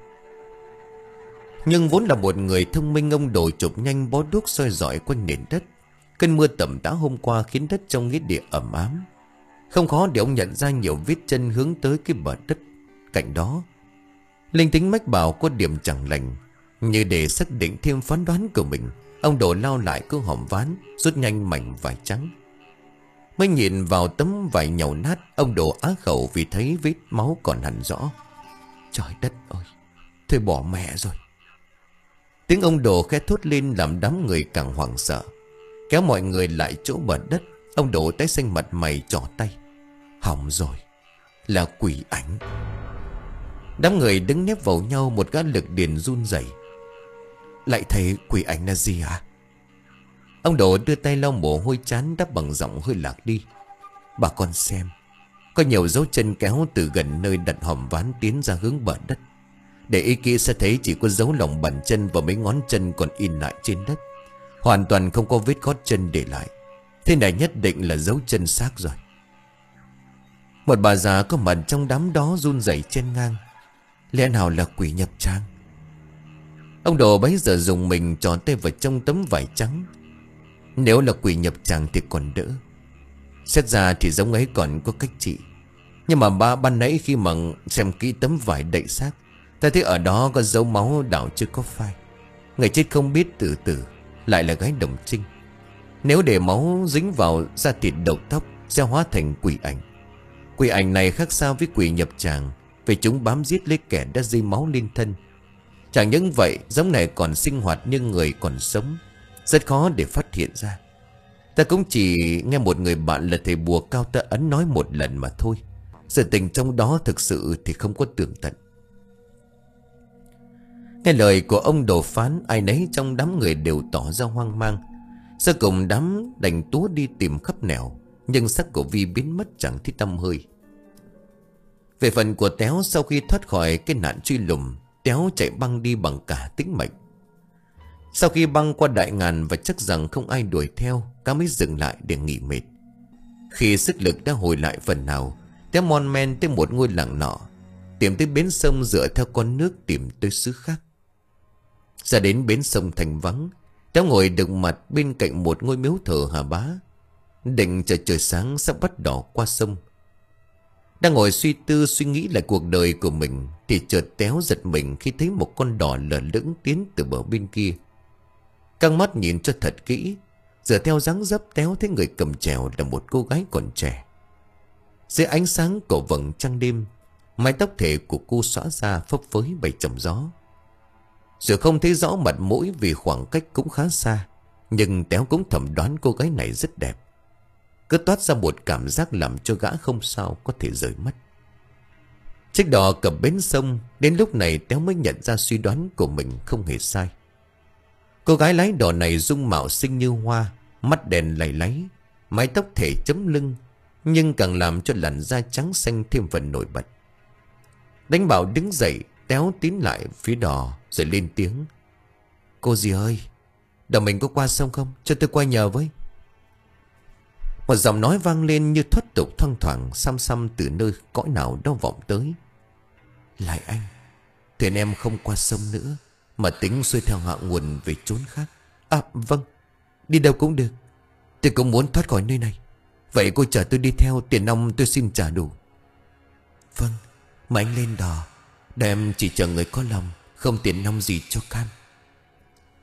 A: Nhưng vốn là một người thông minh, ông Đồ chụp nhanh bó đuốc soi rọi quanh nền đất. Cơn mưa tầm tã hôm qua khiến đất trong nghĩa địa ẩm ám. Không khó để ông nhận ra nhiều vết chân hướng tới cái bờ đất cạnh đó. Linh tính mách bảo có điểm chẳng lành. Như để xác định thêm phán đoán của mình, ông Đồ lao lại cứ hòm ván, rút nhanh mảnh vải trắng. Mới nhìn vào tấm vải nhàu nát, ông Đồ Á Khẩu vì thấy vết máu còn hẳn rõ. Trời đất ơi, thôi bỏ mẹ rồi. Tiếng ông Đồ khẽ thốt lên làm đám người càng hoảng sợ. Kéo mọi người lại chỗ bờ đất, ông Đồ tái xanh mặt mày trỏ tay. Hỏng rồi, là quỷ ảnh. Đám người đứng nép vào nhau, một gã lực điền run rẩy. Lại thấy quỷ ảnh là gì hả? Ông Đồ đưa tay lau mồ hôi chán, đáp bằng giọng hơi lạc đi. Bà con xem, có nhiều dấu chân kéo từ gần nơi đặt hòm ván tiến ra hướng bờ đất. Để ý kỹ sẽ thấy chỉ có dấu lòng bàn chân và mấy ngón chân còn in lại trên đất, hoàn toàn không có vết gót chân để lại. Thế này nhất định là dấu chân xác rồi. Một bà già có mặt trong đám đó run rẩy chen ngang. Lẽ nào là quỷ nhập tràng? Ông Đồ bấy giờ dùng mình tròn tay vào trong tấm vải trắng. Nếu là quỷ nhập tràng thì còn đỡ. Xét ra thì giống ấy còn có cách trị. Nhưng mà ba ban nãy khi mà xem kỹ tấm vải đậy xác, ta thấy ở đó có dấu máu đảo chưa có phai. Người chết không biết từ từ, lại là gái đồng trinh. Nếu để máu dính vào da thịt đầu tóc sẽ hóa thành quỷ ảnh. Quỷ ảnh này khác sao với quỷ nhập tràng, vì chúng bám giết lấy kẻ đã dây máu lên thân. Chẳng những vậy, giống này còn sinh hoạt như người còn sống, rất khó để phát hiện ra. Ta cũng chỉ nghe một người bạn là thầy bùa Cao Ta Ấn nói một lần mà thôi. Sự tình trong đó thực sự thì không có tường tận. Nghe lời của ông Đồ phán, ai nấy trong đám người đều tỏ ra hoang mang. Sau cùng đám đành túa đi tìm khắp nẻo, nhưng xác của Vi biến mất chẳng thấy tăm hơi. Về phần của Téo, sau khi thoát khỏi cái nạn truy lùng, Téo chạy băng đi bằng cả tính mệnh. Sau khi băng qua đại ngàn và chắc rằng không ai đuổi theo, cá mới dừng lại để nghỉ mệt. Khi sức lực đã hồi lại phần nào, Téo mon men tới một ngôi làng nọ, tìm tới bến sông dựa theo con nước tìm tới xứ khác. Ra đến bến sông thành vắng, Téo ngồi đựng mặt bên cạnh một ngôi miếu thờ Hà Bá, định chờ trời sáng sắp bắt đỏ qua sông. Đang ngồi suy tư suy nghĩ lại cuộc đời của mình, thì chợt Téo giật mình khi thấy một con đò lờ lững tiến từ bờ bên kia. Căng mắt nhìn cho thật kỹ, giờ theo dáng dấp Téo thấy người cầm chèo là một cô gái còn trẻ. Dưới ánh sáng của vầng trăng đêm, mái tóc thể của cô xõa ra phấp phới bay trong gió. Dù không thấy rõ mặt mũi vì khoảng cách cũng khá xa, nhưng Téo cũng thầm đoán cô gái này rất đẹp. Cứ toát ra một cảm giác làm cho gã không sao có thể rời mắt. Chiếc đò cập bến sông, đến lúc này Téo mới nhận ra suy đoán của mình không hề sai. Cô gái lái đò này dung mạo xinh như hoa, mắt đèn lầy láy, mái tóc thể chấm lưng, nhưng càng làm cho làn da trắng xanh thêm phần nổi bật. Đánh bảo đứng dậy, Téo tiến lại phía đò rồi lên tiếng. Cô dì ơi, đò mình có qua sông không? Cho tôi qua nhờ với. Một giọng nói vang lên như thoát tục thoang thoảng, xăm xăm từ nơi cõi nào đó vọng tới. Lại anh, thuyền em không qua sông nữa, mà tính xuôi theo hạ nguồn về chốn khác. À vâng, đi đâu cũng được. Tôi cũng muốn thoát khỏi nơi này. Vậy cô chở tôi đi theo, tiền nong tôi xin trả đủ. Vâng, mà anh lên đò, để em chỉ chờ người có lòng, không tiền nong gì cho cam.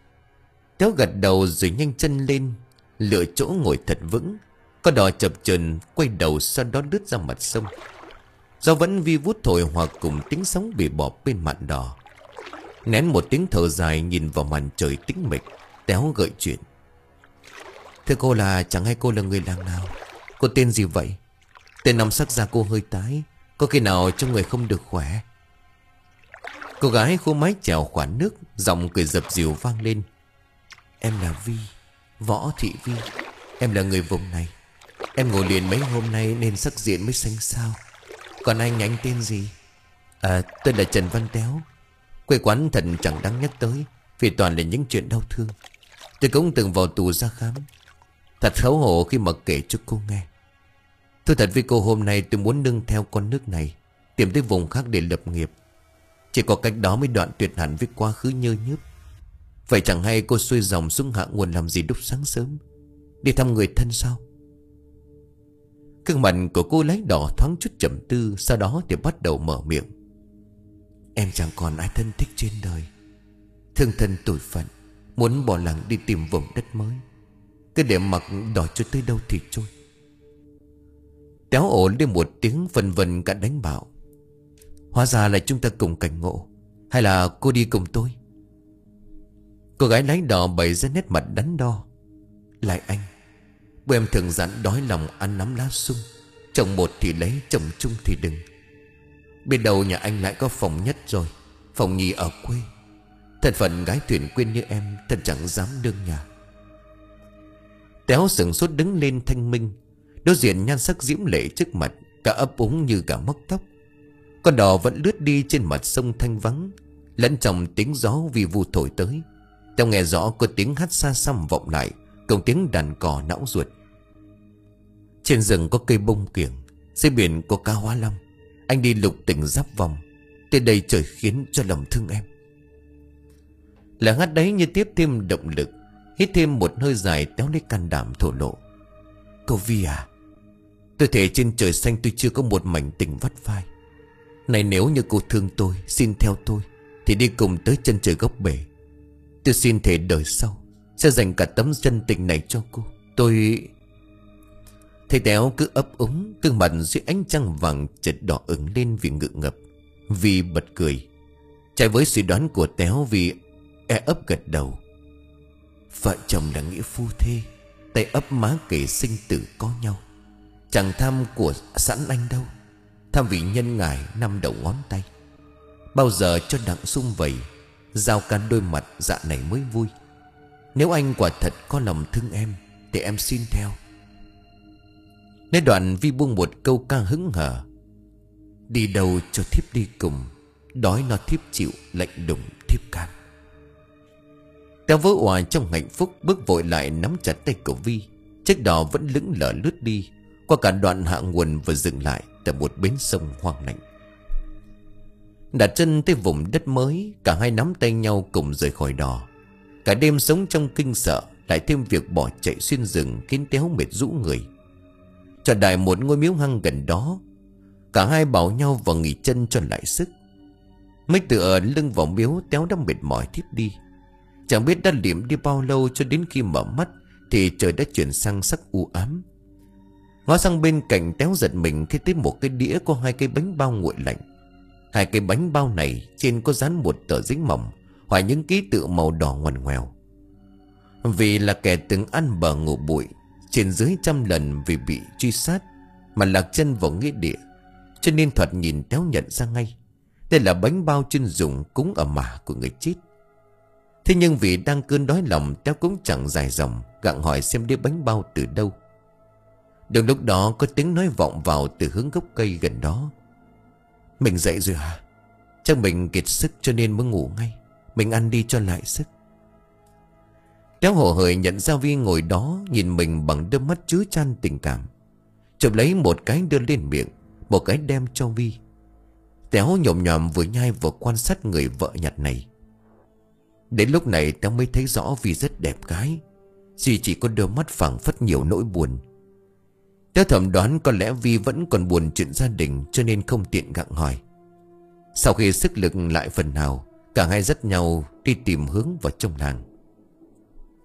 A: Téo gật đầu rồi nhanh chân lên, lựa chỗ ngồi thật vững. Con đò chập chờn quay đầu, sau đó lướt ra mặt sông. Gió vẫn vi vút thổi hòa cùng tiếng sóng bì bọt bên mạn đò. Nén một tiếng thở dài nhìn vào màn trời tĩnh mịch, Téo gợi chuyện. Thưa cô, là chẳng hay cô là người làng nào? Cô tên gì vậy? Tên năm sắc da cô hơi tái, có khi nào trong người không được khỏe? Cô gái khô mái chèo khoản nước, giọng cười dập dìu vang lên. Em là Vi, Võ Thị Vi. Em là người vùng này. Em ngồi liền mấy hôm nay nên sắc diện mới xanh xao. Còn anh, anh tên gì? À, tôi là Trần Văn Téo. Quê quán thật chẳng đáng nhắc tới, vì toàn là những chuyện đau thương. Tôi cũng từng vào tù ra khám. Thật xấu hổ khi mà kể cho cô nghe. Thưa thật với cô, hôm nay tôi muốn nương theo con nước này, tìm tới vùng khác để lập nghiệp. Chỉ có cách đó mới đoạn tuyệt hẳn với quá khứ nhơ nhớp. Vậy chẳng hay cô xuôi dòng xuống hạ nguồn làm gì lúc sáng sớm? Đi thăm người thân sao? Gương mặt của cô lái đỏ thoáng chút trầm tư, sau đó thì bắt đầu mở miệng. Em chẳng còn ai thân thích trên đời. Thương thân tủi phận, muốn bỏ làng đi tìm vùng đất mới. Cứ để mặc đỏ cho tới đâu thì trôi. Téo ổ lên một tiếng vần vần cả đánh bảo. Hóa ra là chúng ta cùng cảnh ngộ. Hay là cô đi cùng tôi? Cô gái lái đò bày ra nét mặt đắn đo. Lại anh, bố em thường dặn đói lòng ăn nắm lá sung. Chồng một thì lấy, chồng chung thì đừng. Biết đâu nhà anh lại có phòng nhất rồi, phòng nhì ở quê. Thân phận gái thuyền quên như em, thật chẳng dám đương nhà. Téo sừng sốt đứng lên thanh minh. Đối diện nhan sắc diễm lệ trước mặt, cả ấp úng như cả móc tóc. Con đò vẫn lướt đi trên mặt sông thanh vắng, lẫn trong tiếng gió vi vu thổi tới. Téo nghe rõ có tiếng hát xa xăm vọng lại, cùng tiếng đàn cò não ruột. Trên rừng có cây bông kiểng, dưới biển có cá hóa long. Anh đi lục tỉnh giáp vòng, tới đây trời khiến cho lòng thương em. Là hát đấy như tiếp thêm động lực. Hít thêm một hơi dài, Téo lấy can đảm thổ lộ. Cô Vi à, tôi thề trên trời xanh tôi chưa có một mảnh tình vắt vai. Này nếu như cô thương tôi, xin theo tôi, thì đi cùng tới chân trời góc bể. Tôi xin thề đời sau sẽ dành cả tấm chân tình này cho cô. Tôi... Thầy Téo cứ ấp úng, gương mặt dưới ánh trăng vàng chợt đỏ ửng lên vì ngượng ngập. Vi bật cười. Trái với suy đoán của Téo, Vi e ấp gật đầu. Vợ chồng là nghĩa phu thê, tay ấp má kể sinh tử có nhau. Chẳng tham của sẵn anh đâu, tham vị nhân ngài năm đầu ngón tay. Bao giờ cho đặng sung vầy, giao cả đôi mặt dạ này mới vui. Nếu anh quả thật có lòng thương em, thì em xin theo. Nói đoạn Vi buông một câu ca hững hờ. Đi đâu cho thiếp đi cùng, đói no thiếp chịu, lạnh đùng thiếp can. Téo vỡ òa trong hạnh phúc, bước vội lại nắm chặt tay của Vi. Chiếc đò vẫn lững lờ lướt đi qua cả đoạn hạ nguồn và dừng lại tại một bến sông hoang lạnh. Đặt chân tới vùng đất mới, cả hai nắm tay nhau cùng rời khỏi đò. Cả đêm sống trong kinh sợ, lại thêm việc bỏ chạy xuyên rừng khiến Téo mệt rũ người. Chọn đại một ngôi miếu hăng gần đó, cả hai bảo nhau vào nghỉ chân cho lại sức. Mới tựa lưng vào miếu, Téo đã mệt mỏi thiếp đi. Chẳng biết đã liệm đi bao lâu, cho đến khi mở mắt thì trời đã chuyển sang sắc u ám. Ngó sang bên cạnh, Téo giật mình khi thấy một cái đĩa có hai cái bánh bao nguội lạnh. Hai cái bánh bao này trên có dán một tờ giấy mỏng, hoặc những ký tự màu đỏ ngoằn ngoèo. Vì là kẻ từng ăn bờ ngủ bụi trên dưới trăm lần vì bị truy sát mà lạc chân vào nghĩa địa, cho nên thoạt nhìn Téo nhận ra ngay đây là bánh bao chuyên dùng cúng ở mả của người chết. Thế nhưng vì đang cơn đói lòng, Téo cũng chẳng dài dòng gặng hỏi xem đĩa bánh bao từ đâu. Đúng lúc đó có tiếng nói vọng vào từ hướng gốc cây gần đó. Mình dậy rồi hả? Chắc mình kiệt sức cho nên mới ngủ ngay. Mình ăn đi cho lại sức. Téo hổ hởi nhận ra Vi ngồi đó nhìn mình bằng đôi mắt chứa chan tình cảm. Chụp lấy một cái đưa lên miệng, một cái đem cho Vi. Téo nhồm nhòm vừa nhai vừa quan sát người vợ nhặt này. Đến lúc này Téo mới thấy rõ Vi rất đẹp gái, duy chỉ có đôi mắt phảng phất nhiều nỗi buồn. Téo thầm đoán có lẽ Vi vẫn còn buồn chuyện gia đình, cho nên không tiện gặng hỏi. Sau khi sức lực lại phần nào, cả hai dắt nhau đi tìm hướng vào trong làng.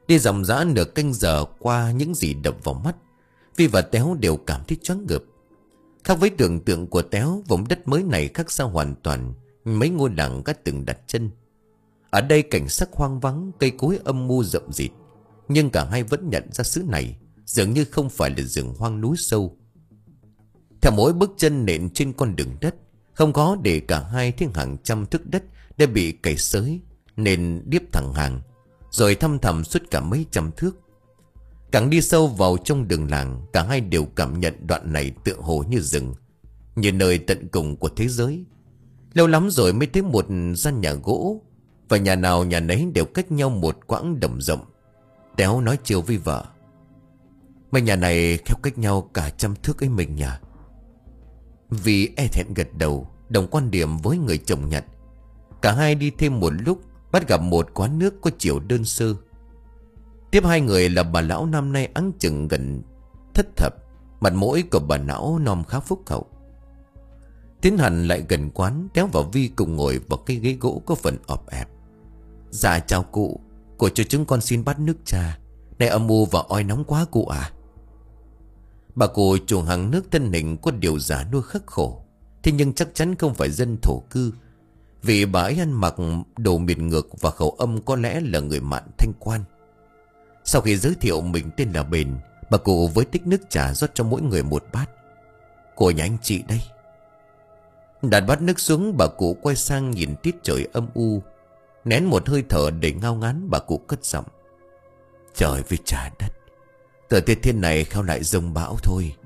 A: Đi dòng dã nửa canh giờ qua những gì đập vào mắt, Vi và Téo đều cảm thấy choáng ngợp. Khác với tưởng tượng của Téo, vùng đất mới này khác xa hoàn toàn mấy ngôi làng gã từng đặt chân. Ở đây cảnh sắc hoang vắng, cây cối âm mưu rậm rịt, nhưng cả hai vẫn nhận ra xứ này dường như không phải là rừng hoang núi sâu. Theo mỗi bước chân nện trên con đường đất, không có để cả hai thấy hàng trăm thước đất đã bị cày xới nên điếp thẳng hàng, rồi thăm thẳm suốt cả mấy trăm thước. Càng đi sâu vào trong đường làng, cả hai đều cảm nhận đoạn này tựa hồ như rừng, như nơi tận cùng của thế giới. Lâu lắm rồi mới thấy một gian nhà gỗ, và nhà nào nhà nấy đều cách nhau một quãng đồng rộng. Téo nói chiều với vợ: "Mấy nhà này khéo cách nhau cả trăm thước ấy mình nhỉ?" Vì e thẹn gật đầu, đồng quan điểm với người chồng Nhật. Cả hai đi thêm một lúc, bắt gặp một quán nước có chiều đơn sơ. Tiếp hai người là bà lão năm nay áng chừng gần thất thập, mặt mũi của bà lão nom khá phúc hậu. Tiến hành lại gần quán, Téo và Vi cùng ngồi vào cái ghế gỗ có phần ọp ẹp. "Dạ chào cụ, cụ cho chúng con xin bát nước trà. Này âm u và oi nóng quá cụ à." Bà cụ chủ hàng nước thân hình có điều giả nuôi khắc khổ, thế nhưng chắc chắn không phải dân thổ cư, vì bà ấy ăn mặc đồ miền ngược và khẩu âm có lẽ là người Mạn Thanh Quan. Sau khi giới thiệu mình tên là Bền, bà cụ với tích nước trà rót cho mỗi người một bát. "Của nhà anh chị đây." Đặt bát nước xuống, bà cụ quay sang nhìn tiết trời âm u, nén một hơi thở để ngao ngán, bà cụ cất giọng: "Trời với trời đất, thời tiết thế này khéo lại giông bão thôi."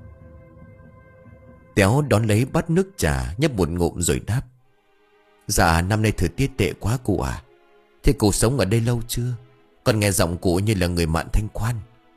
A: Téo đón lấy bát nước trà, nhấp một ngụm rồi đáp: "Dạ năm nay thời tiết tệ quá cụ à. Thế cụ sống ở đây lâu chưa? Còn nghe giọng cụ như là người Mạn Thanh Quan."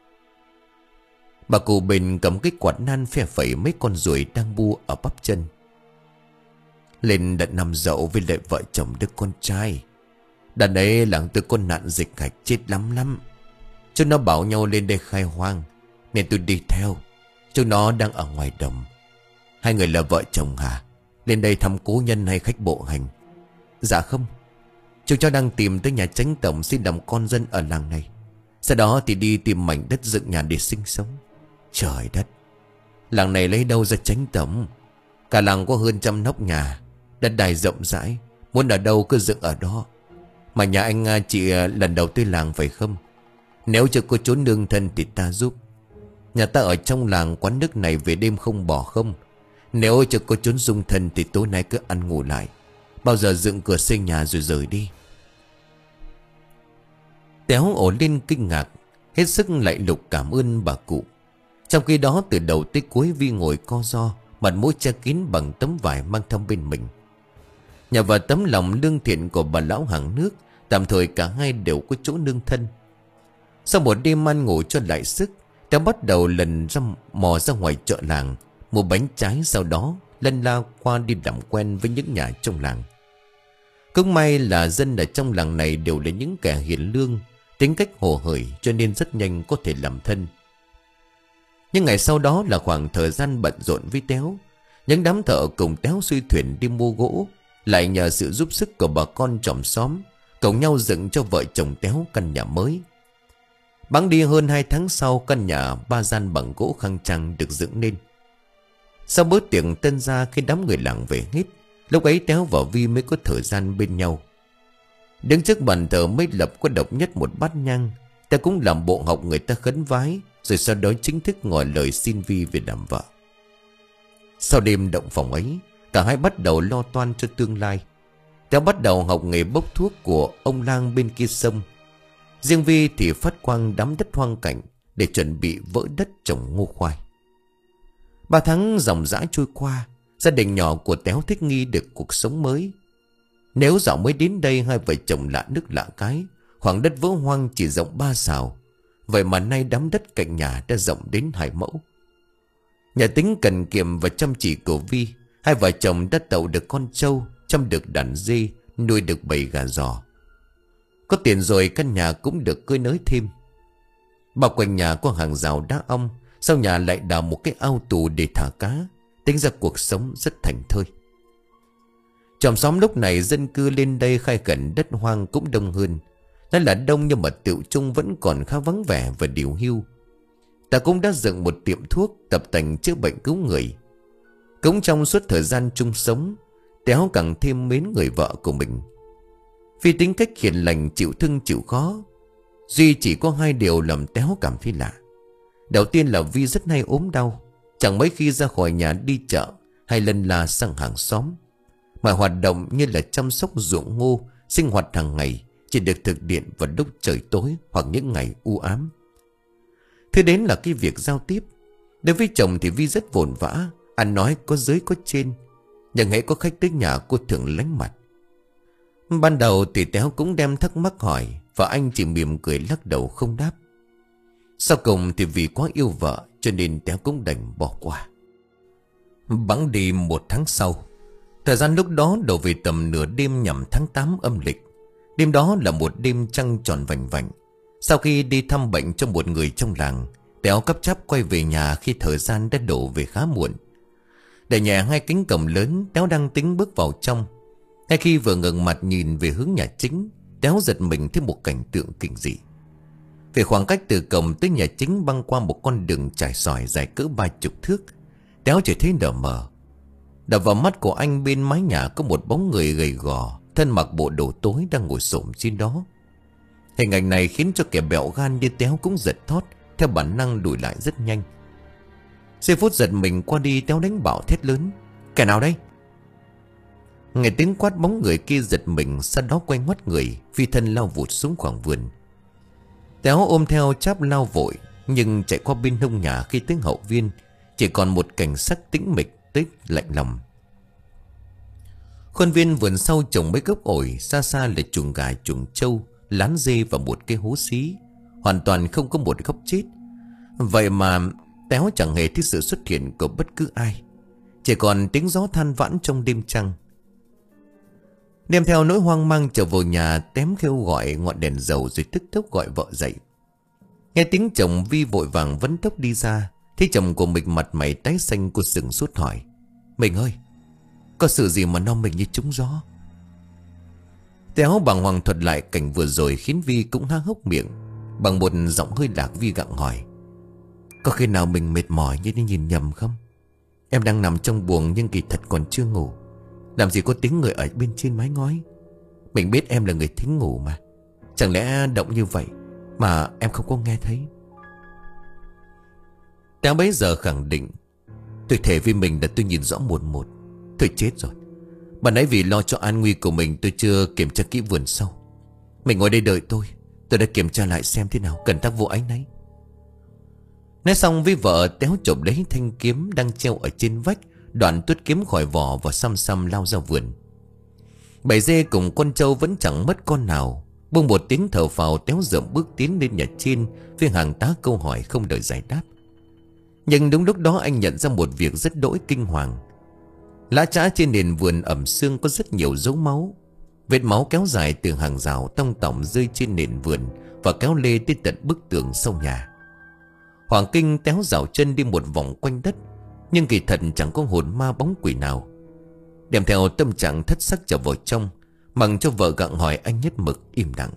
A: Bà cụ Bình cầm cái quạt nan phe phẩy mấy con ruồi đang bu ở bắp chân. "Lên đặt nằm dậu với lại vợ chồng đứa con trai. Đàn ấy làng tôi con nạn dịch hạch chết lắm lắm. Chúng nó bảo nhau lên đây khai hoang, nên tôi đi theo. Chúng nó đang ở ngoài đồng. Hai người là vợ chồng hả? Lên đây thăm cố nhân hay khách bộ hành?" "Dạ không. Chúng cháu đang tìm tới nhà chánh tổng xin làm con dân ở làng này. Sau đó thì đi tìm mảnh đất dựng nhà để sinh sống." "Trời đất, làng này lấy đâu ra chánh tổng? Cả làng có hơn trăm nóc nhà, đất đai rộng rãi, muốn ở đâu cứ dựng ở đó. Mà nhà anh chị lần đầu tới làng phải không? Nếu chưa có chốn nương thân thì ta giúp. Nhà ta ở trong làng, quán nước này về đêm không bỏ không. Nếu chưa có chốn dung thân thì tối nay cứ ăn ngủ lại, bao giờ dựng cửa xây nhà rồi rời đi." Téo ổ lên kinh ngạc, hết sức lại lục cảm ơn bà cụ. Trong khi đó từ đầu tới cuối Vi ngồi co ro, mặt mũi che kín bằng tấm vải mang theo bên mình. Nhờ vào tấm lòng lương thiện của bà lão hàng nước, tạm thời cả hai đều có chỗ nương thân. Sau một đêm ăn ngủ cho lại sức, Téo bắt đầu lần ra mò ra ngoài chợ làng mua bánh trái, sau đó lân la qua đi làm quen với những nhà trong làng. Cũng may là dân ở trong làng này đều là những kẻ hiền lương, tính cách hồ hởi, cho nên rất nhanh có thể làm thân. Nhưng ngày sau đó là khoảng thời gian bận rộn với Téo. Những đám thợ cùng Téo xuôi thuyền đi mua gỗ, lại nhờ sự giúp sức của bà con chòm xóm, cùng nhau dựng cho vợ chồng Téo căn nhà mới. Bẵng đi hơn hai tháng sau, căn nhà ba gian bằng gỗ khang trang được dựng lên. Sau bữa tiệc tân gia, khi đám người làng về hết, lúc ấy Téo và Vi mới có thời gian bên nhau. Đứng trước bàn thờ mới lập có độc nhất một bát nhang, ta cũng làm bộ học người ta khấn vái, rồi sau đó chính thức ngỏ lời xin Vi về làm vợ. Sau đêm động phòng ấy, cả hai bắt đầu lo toan cho tương lai. Téo bắt đầu học nghề bốc thuốc của ông lang bên kia sông. Riêng Vi thì phát quang đám đất hoang cảnh để chuẩn bị vỡ đất trồng ngô khoai. Ba tháng dòng dã trôi qua, gia đình nhỏ của Téo thích nghi được cuộc sống mới. Nếu dạo mới đến đây hai vợ chồng lạ nước lạ cái, khoảng đất vỡ hoang chỉ rộng ba sào, vậy mà nay đám đất cạnh nhà đã rộng đến hai mẫu. Nhà tính cần kiệm và chăm chỉ của Vi, hai vợ chồng đã tậu được con trâu, chăm được đàn dê, nuôi được bầy gà giò. Có tiền rồi căn nhà cũng được cơi nới thêm. Bao quanh nhà có hàng rào đá ong, sau nhà lại đào một cái ao tù để thả cá. Tính ra cuộc sống rất thành thơi. Chòm xóm lúc này dân cư lên đây khai khẩn đất hoang cũng đông hơn. Nó là đông nhưng mà Tiệu Trung vẫn còn khá vắng vẻ và điều hưu. Ta cũng đã dựng một tiệm thuốc tập tành chữa bệnh cứu người. Cũng trong suốt thời gian chung sống, Téo càng thêm mến người vợ của mình. Vì tính cách hiền lành, chịu thương chịu khó, duy chỉ có hai điều làm Téo cảm thấy lạ. Đầu tiên là Vi rất hay ốm đau, chẳng mấy khi ra khỏi nhà đi chợ hay lân la sang hàng xóm, mà hoạt động như là chăm sóc ruộng ngô, sinh hoạt hàng ngày chỉ được thực hiện vào lúc trời tối hoặc những ngày u ám. Thứ đến là cái việc giao tiếp. Đối với chồng thì Vi rất vồn vã, ăn nói có dưới có trên, nhưng hễ có khách tới nhà cô thường lánh mặt. Ban đầu thì Téo cũng đem thắc mắc hỏi, và anh chỉ mỉm cười lắc đầu không đáp. Sau cùng thì vì quá yêu vợ cho nên Téo cũng đành bỏ qua. Bẵng đi một tháng sau, thời gian lúc đó đổ về tầm nửa đêm nhằm tháng tám âm lịch. Đêm đó là một đêm trăng tròn vành vạnh. Sau khi đi thăm bệnh cho một người trong làng, Téo cắp chắp quay về nhà khi thời gian đã đổ về khá muộn. Để nhà hai cánh cổng lớn, Téo đang tính bước vào trong. Ngay khi vừa ngẩng mặt nhìn về hướng nhà chính, Téo giật mình thấy một cảnh tượng kinh dị. Về khoảng cách từ cổng tới nhà chính băng qua một con đường trải sỏi dài cỡ ba chục thước, Téo chỉ thấy lờ mờ. Đập vào mắt của anh, bên mái nhà có một bóng người gầy gò, thân mặc bộ đồ tối đang ngồi xổm trên đó. Hình ảnh này khiến cho kẻ bẹo gan như Téo cũng giật thót, theo bản năng lùi lại rất nhanh. Giây phút giật mình qua đi, Téo đánh bạo thét lớn: "Kẻ nào đây?" Nghe tiếng quát, bóng người kia giật mình, sau đó quay ngoắt người, phi thân lao vụt xuống khoảng vườn. Téo ôm theo cháp lao vội, nhưng chạy qua bên hông nhà khi tới hậu viên, chỉ còn một cảnh sắc tĩnh mịch tới lạnh lòng. Khuôn viên vườn sau trồng mấy gốc ổi, xa xa là chuồng gà, chuồng trâu, lán dê và một cái hố xí, hoàn toàn không có một góc chết. Vậy mà Téo chẳng hề thấy sự xuất hiện của bất cứ ai, chỉ còn tiếng gió than vãn trong đêm trăng. Đem theo nỗi hoang mang trở vào nhà, Tém kêu gọi ngọn đèn dầu rồi tức tốc gọi vợ dậy. Nghe tiếng chồng, Vi vội vàng vấn tốc đi ra. Thấy chồng của mình mặt mày tái xanh, cô sững sốt hỏi: "Mình ơi, có sự gì mà nó mình như trúng gió?" Téo bàng hoàng thuật lại cảnh vừa rồi, khiến Vi cũng há hốc miệng. Bằng một giọng hơi lạc, Vi gặng hỏi: "Có khi nào mình mệt mỏi như đi nhìn nhầm không? Em đang nằm trong buồng nhưng kỳ thật còn chưa ngủ. Làm gì có tiếng người ở bên trên mái ngói. Mình biết em là người thích ngủ mà. Chẳng lẽ động như vậy mà em không có nghe thấy?" Téo bấy giờ khẳng định: "Tôi thề với mình là tôi nhìn rõ một một. Tôi chết rồi. Bạn ấy vì lo cho an nguy của mình, tôi chưa kiểm tra kỹ vườn sau. Mình ngồi đây đợi tôi. Tôi đã kiểm tra lại xem thế nào, cẩn tắc vô áy náy." Nói xong với vợ, Téo chộp lấy thanh kiếm đang treo ở trên vách, đoạn tuốt kiếm khỏi vỏ và xăm xăm lao ra vườn. Bầy dê cùng con trâu vẫn chẳng mất con nào. Buông một tiếng thở phào, Téo dậm bước tiến lên nhà trên với hàng tá câu hỏi không đợi giải đáp. Nhưng đúng lúc đó anh nhận ra một việc rất đỗi kinh hoàng. Lá trã trên nền vườn ẩm sương có rất nhiều dấu máu. Vết máu kéo dài từ hàng rào tông tỏng rơi trên nền vườn và kéo lê tới tận bức tường sau nhà. Hoàng kinh, Téo dạo chân đi một vòng quanh đất, nhưng kỳ thật chẳng có hồn ma bóng quỷ nào. Đem theo tâm trạng thất sắc trở vào trong, mặc cho vợ gặng hỏi, anh nhất mực im lặng.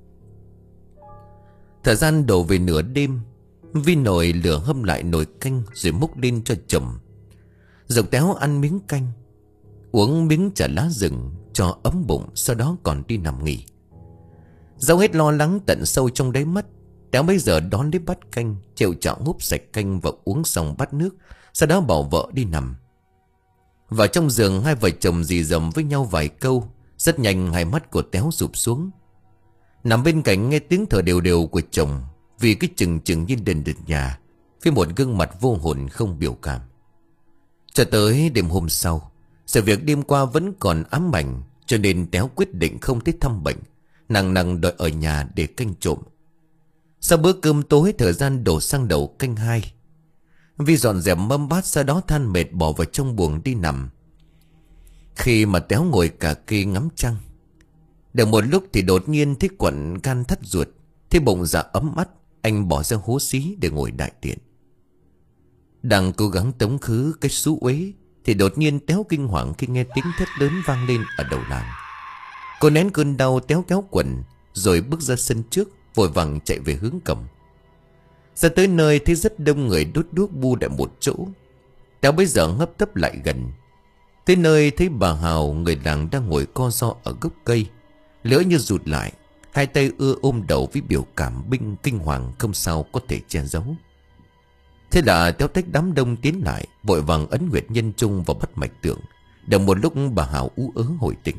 A: Thời gian đổ về nửa đêm. Vi nồi lửa hâm lại nồi canh rồi múc lên cho chồng. Dục Téo ăn miếng canh, uống miếng trà lá rừng cho ấm bụng, sau đó còn đi nằm nghỉ. Dẫu hết lo lắng tận sâu trong đáy mắt, Téo bây giờ đón lấy bát canh, chịu chạo húp sạch canh và uống xong bát nước, sau đó bảo vợ đi nằm. Vào trong giường, hai vợ chồng rì rầm với nhau vài câu. Rất nhanh hai mắt của Téo sụp xuống. Nằm bên cạnh nghe tiếng thở đều đều của chồng, vì cái chừng chừng như đền địch nhà, với một gương mặt vô hồn không biểu cảm. Cho tới đêm hôm sau, sự việc đêm qua vẫn còn ám ảnh, cho nên Téo quyết định không tới thăm bệnh, nằng nằng đợi ở nhà để canh trộm. Sau bữa cơm tối, thời gian đổ sang đầu canh hai. Vi dọn dẹp mâm bát, sau đó than mệt bỏ vào trong buồng đi nằm. Khi mà Téo ngồi cả kỳ ngắm trăng, được một lúc thì đột nhiên thấy quặn gan thắt ruột, thấy bụng dạ ấm ắt. Anh bỏ ra hố xí để ngồi đại tiện. Đang cố gắng tống khứ cái xú uế thì đột nhiên Téo kinh hoàng khi nghe tiếng thét lớn vang lên ở đầu làng. Cô nén cơn đau, Téo kéo quần rồi bước ra sân trước, vội vàng chạy về hướng cổng. Ra tới nơi thấy rất đông người đốt đuốc bu tại một chỗ. Téo bây giờ hấp tấp lại gần. Tới nơi thấy bà Hào, người làng đang ngồi co ro ở gốc cây, lỡ như rụt lại, hai tay ưa ôm đầu với biểu cảm binh kinh hoàng không sao có thể che giấu. Thế là Téo tách đám đông tiến lại, vội vàng ấn huyệt nhân trung vào bắt mạch tượng. Đợi một lúc bà Hào ú ớ hồi tỉnh.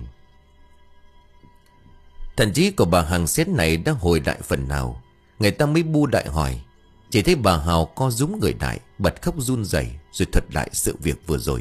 A: Thần trí của bà hàng xếp này đã hồi lại phần nào, người ta mới bu lại hỏi. Chỉ thấy bà Hào co rúm người lại, bật khóc run rẩy, rồi thuật lại sự việc vừa rồi.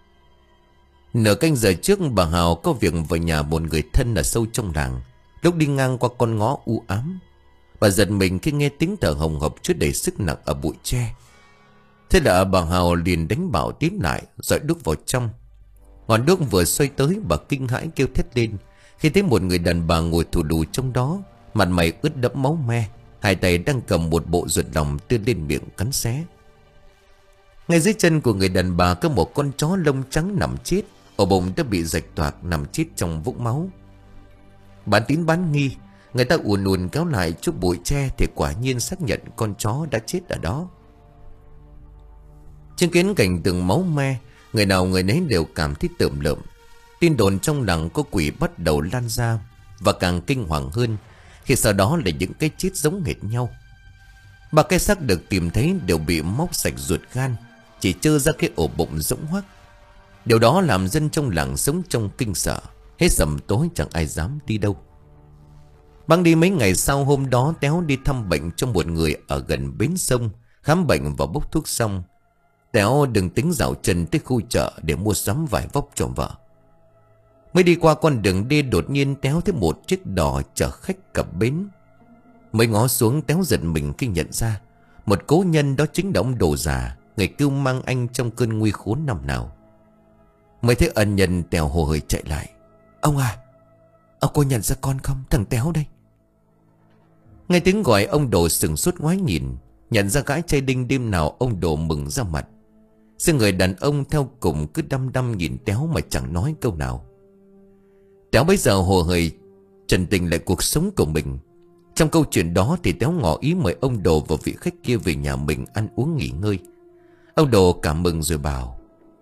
A: Nửa canh giờ trước, bà Hào có việc vào nhà một người thân ở sâu trong làng. Lúc đi ngang qua con ngõ u ám, bà giật mình khi nghe tiếng thở hồng hộc chứa đầy sức nặng ở bụi tre. Thế là bà Hào liền đánh bảo tiến lại, dọi đuốc vào trong. Ngọn đuốc vừa xoay tới, bà kinh hãi kêu thét lên khi thấy một người đàn bà ngồi thù lù trong đó, mặt mày ướt đẫm máu me, hai tay đang cầm một bộ ruột lòng đưa lên miệng cắn xé. Ngay dưới chân của người đàn bà có một con chó lông trắng nằm chết, ổ bụng đã bị rạch toạc, nằm chết trong vũng máu. Bán tín bán nghi, người ta ùn ùn kéo lại chút bụi tre thì quả nhiên xác nhận con chó đã chết ở đó. Chứng kiến cảnh tượng máu me, người nào người nấy đều cảm thấy tởm lợm. Tin đồn trong làng có quỷ bắt đầu lan ra, và càng kinh hoàng hơn khi sau đó là những cái chết giống hệt nhau. Ba cái xác được tìm thấy đều bị móc sạch ruột gan, chỉ trơ ra cái ổ bụng rỗng hoác. Điều đó làm dân trong làng sống trong kinh sợ, hết sầm tối chẳng ai dám đi đâu. Băng đi mấy ngày sau, hôm đó Téo đi thăm bệnh cho một người ở gần bến sông. Khám bệnh và bốc thuốc xong, Téo đừng tính dạo chân tới khu chợ để mua sắm vải vóc cho vợ. Mới đi qua con đường đi, đột nhiên Téo thấy một chiếc đò chở khách cập bến. Mới ngó xuống, Téo giật mình khi nhận ra một cố nhân đó chính là ông Đồ già, người cưu mang anh trong cơn nguy khốn năm nào. Mới thấy ân nhân, Téo hồ hởi chạy lại. Ông à, ông có nhận ra con không? Thằng Téo đây. Nghe tiếng gọi, ông Đồ sừng sốt ngoái nhìn, nhận ra gái trai đinh đêm nào. Ông Đồ mừng ra mặt. Riêng người đàn ông theo cùng cứ đăm đăm nhìn Téo mà chẳng nói câu nào. Téo bây giờ hồ hởi trần tình lại cuộc sống của mình. Trong câu chuyện đó thì Téo ngỏ ý mời ông Đồ và vị khách kia về nhà mình ăn uống nghỉ ngơi. Ông Đồ cảm mừng rồi bảo: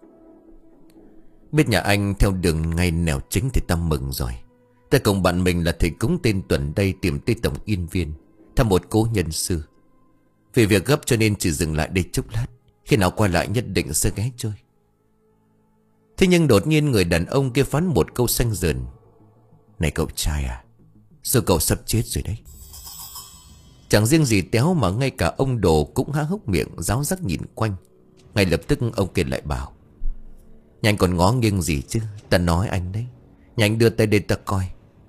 A: biết nhà anh theo đường ngay nẻo chính thì ta mừng rồi. Ta cùng bạn mình là thầy cúng tên Tuần đây tìm tới tổng Yên Viên thăm một cố nhân sư. Vì việc gấp cho nên chỉ dừng lại đây chốc lát, khi nào quay lại nhất định sẽ ghé chơi. Thế nhưng đột nhiên người đàn ông kia phán một câu xanh dờn: này cậu trai à, giờ cậu sắp chết rồi đấy. Chẳng riêng gì Téo mà ngay cả ông Đồ cũng há hốc miệng ráo rắc nhìn quanh. Ngay lập tức ông kia lại bảo: nhà anh còn ngó nghiêng gì chứ, ta nói anh đấy. Nhà anh đưa tay đây ta coi.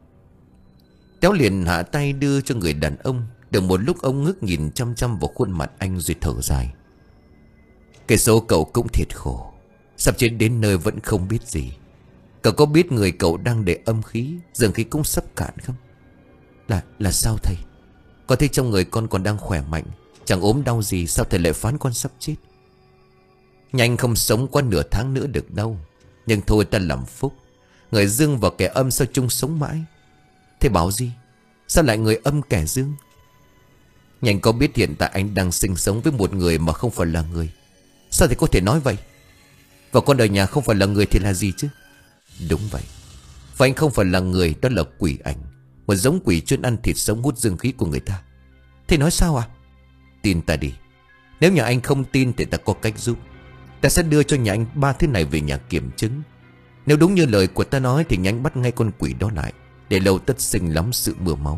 A: Téo liền hạ tay đưa cho người đàn ông. Được một lúc ông ngước nhìn chăm chăm vào khuôn mặt anh rồi thở dài: cái số cậu cũng thiệt khổ, sắp chết đến nơi vẫn không biết gì. Cậu có biết người cậu đang để âm khí, dường khí cũng sắp cạn không? Là là sao thầy? Có thấy trong người con còn đang khỏe mạnh, chẳng ốm đau gì, sao thầy lại phán con sắp chết? Nhanh không sống qua nửa tháng nữa được đâu. Nhưng thôi ta làm phúc, người dương và kẻ âm sao chung sống mãi? Thế bảo gì? Sao lại người âm kẻ dương? Nhanh có biết hiện tại anh đang sinh sống với một người mà không phải là người? Sao thầy có thể nói vậy? Và con ở nhà không phải là người thì là gì chứ? Đúng vậy. Và anh không phải là người, đó là quỷ ảnh. Một giống quỷ chuyên ăn thịt sống hút dương khí của người ta. Thầy nói sao à? Tin ta đi. Nếu nhà anh không tin thì ta có cách giúp. Ta sẽ đưa cho nhà anh ba thứ này về nhà kiểm chứng. Nếu đúng như lời của ta nói thì nhanh bắt ngay con quỷ đó lại, để lâu tất sinh lắm sự mưa máu.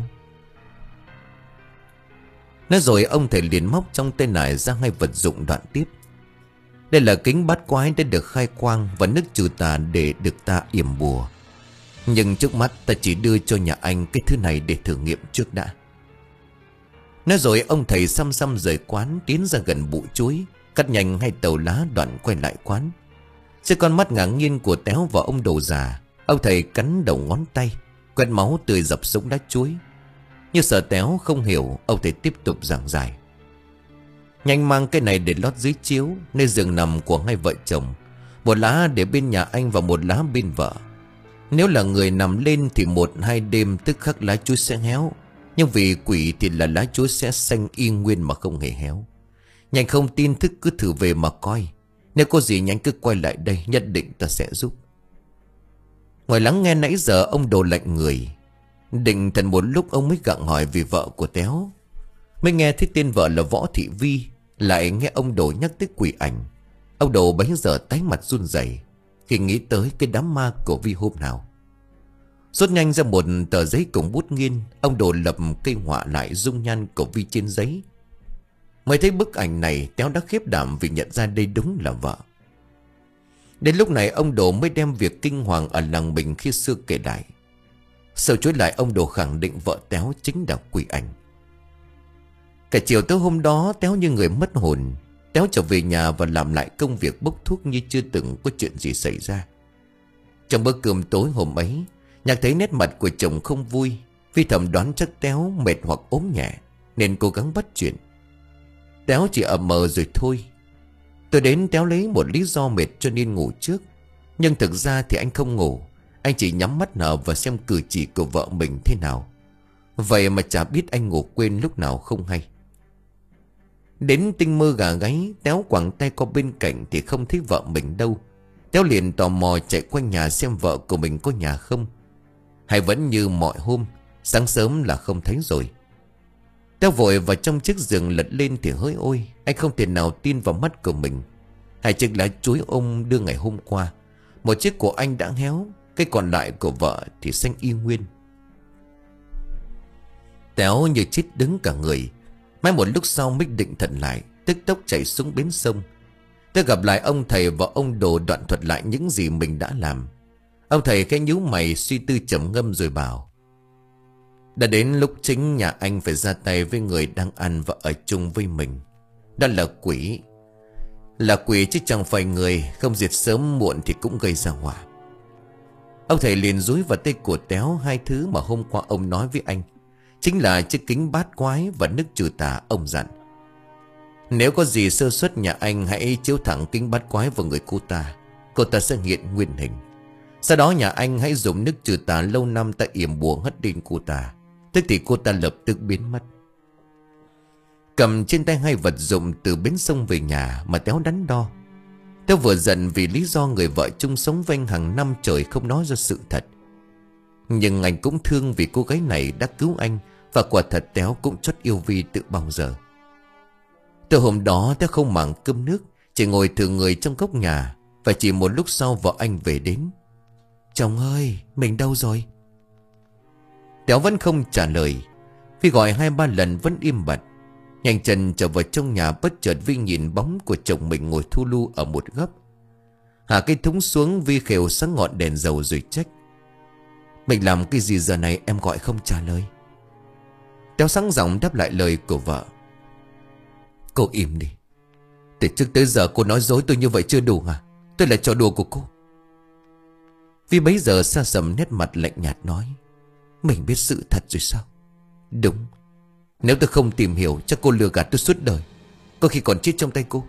A: Nói rồi ông thầy liền móc trong tay nải ra hai vật dụng đoạn tiếp. Đây là kính bát quái đã được khai quang và nước trừ tà để được ta yểm bùa. Nhưng trước mắt ta chỉ đưa cho nhà anh cái thứ này để thử nghiệm trước đã. Nói rồi ông thầy xăm xăm rời quán, tiến ra gần bụi chuối, cắt nhanh hai tàu lá đoạn quay lại quán. Trước con mắt ngạc nhiên của Téo và ông Đồ già, ông thầy cắn đầu ngón tay, quét máu tươi dập xuống đá chuối. Như sợ Téo không hiểu, ông thầy tiếp tục giảng giải: nhanh mang cái này để lót dưới chiếu, nơi giường nằm của hai vợ chồng. Một lá để bên nhà anh và một lá bên vợ. Nếu là người nằm lên thì một hai đêm tức khắc lá chuối sẽ héo. Nhưng vì quỷ thì là lá chuối sẽ xanh y nguyên mà không hề héo. Nhanh không tin thức cứ thử về mà coi. Nếu có gì nhanh cứ quay lại đây, nhất định ta sẽ giúp. Ngoài lắng nghe nãy giờ ông Đồ lạnh người. Định thần một lúc ông mới gặng hỏi vì vợ của Téo. Mới nghe thấy tên vợ là Võ Thị Vi. Lại nghe ông Đồ nhắc tới quỷ ảnh. Ông Đồ bấy giờ tái mặt run rẩy khi nghĩ tới cái đám ma của Vi hôm nào. Rút nhanh ra một tờ giấy cùng bút nghiên. Ông Đồ lập cây họa lại dung nhan của Vi trên giấy. Mới thấy bức ảnh này, Téo đã khiếp đảm vì nhận ra đây đúng là vợ. Đến lúc này ông Đồ mới đem việc kinh hoàng ở làng mình khi xưa kể lại. Sau chối lại ông Đồ khẳng định vợ Téo chính là quỷ ảnh. Cả chiều tới hôm đó Téo như người mất hồn. Téo trở về nhà và làm lại công việc bốc thuốc như chưa từng có chuyện gì xảy ra. Trong bữa cơm tối hôm ấy, Nhạc thấy nét mặt của chồng không vui. Vi thầm đoán chắc Téo mệt hoặc ốm nhẹ nên cố gắng bắt chuyện. Téo chỉ ậm mờ rồi thôi. Tôi đến Téo lấy một lý do mệt cho nên ngủ trước. Nhưng thực ra thì anh không ngủ. Anh chỉ nhắm mắt nở và xem cử chỉ của vợ mình thế nào. Vậy mà chả biết anh ngủ quên lúc nào không hay. Đến tinh mơ gà gáy, Téo quẳng tay qua bên cạnh thì không thấy vợ mình đâu. Téo liền tò mò chạy quanh nhà xem vợ của mình có nhà không. Hay vẫn như mọi hôm, sáng sớm là không thấy rồi. Téo vội vào trong chiếc giường lật lên thì hỡi ôi, anh không thể nào tin vào mắt của mình. Hai chiếc lá chuối ông đưa ngày hôm qua, một chiếc của anh đã héo, cái còn lại của vợ thì xanh y nguyên. Téo như chết đứng cả người. Mãi một lúc sau mới định thần lại, tức tốc chạy xuống bến sông. Tôi gặp lại ông thầy và ông Đồ đoạn thuật lại những gì mình đã làm. Ông thầy khẽ nhíu mày suy tư trầm ngâm rồi bảo: đã đến lúc chính nhà anh phải ra tay với người đang ăn và ở chung với mình. Đó là quỷ. Là quỷ chứ chẳng phải người. Không diệt sớm muộn thì cũng gây ra họa. Ông thầy liền dúi vào tay của Téo hai thứ mà hôm qua ông nói với anh. Chính là chiếc kính bát quái và nước trừ tà. Ông dặn: nếu có gì sơ suất nhà anh hãy chiếu thẳng kính bát quái vào người cô ta. Cô ta sẽ hiện nguyên hình. Sau đó nhà anh hãy dùng nước trừ tà lâu năm ta yểm bùa hất lên cô ta. Tức thì cô ta lập tức biến mất. Cầm trên tay hai vật dụng từ bến sông về nhà mà Téo đắn đo. Téo vừa giận vì lý do người vợ chung sống với anh hàng năm trời không nói ra sự thật. Nhưng anh cũng thương vì cô gái này đã cứu anh. Và quả thật Téo cũng chót yêu Vi từ bao giờ. Từ hôm đó Téo không màng cơm nước, chỉ ngồi thử người trong góc nhà. Và chỉ một lúc sau vợ anh về đến. Chồng ơi, mình đâu rồi? Téo vẫn không trả lời. Vi gọi hai ba lần vẫn im bặt. Nhanh chân trở vào trong nhà, bất chợt Vi nhìn bóng của chồng mình ngồi thu lu ở một góc. Hạ cái thúng xuống, Vi khều sáng ngọn đèn dầu rồi trách: mình làm cái gì giờ này em gọi không trả lời? Téo sáng giọng đáp lại lời của vợ: cô im đi. Từ trước tới giờ cô nói dối tôi như vậy chưa đủ à? Tôi là trò đùa của cô. Vi bấy giờ xa sầm nét mặt lạnh nhạt nói: mình biết sự thật rồi sao? Đúng. Nếu tôi không tìm hiểu chắc cô lừa gạt tôi suốt đời, có khi còn chết trong tay cô.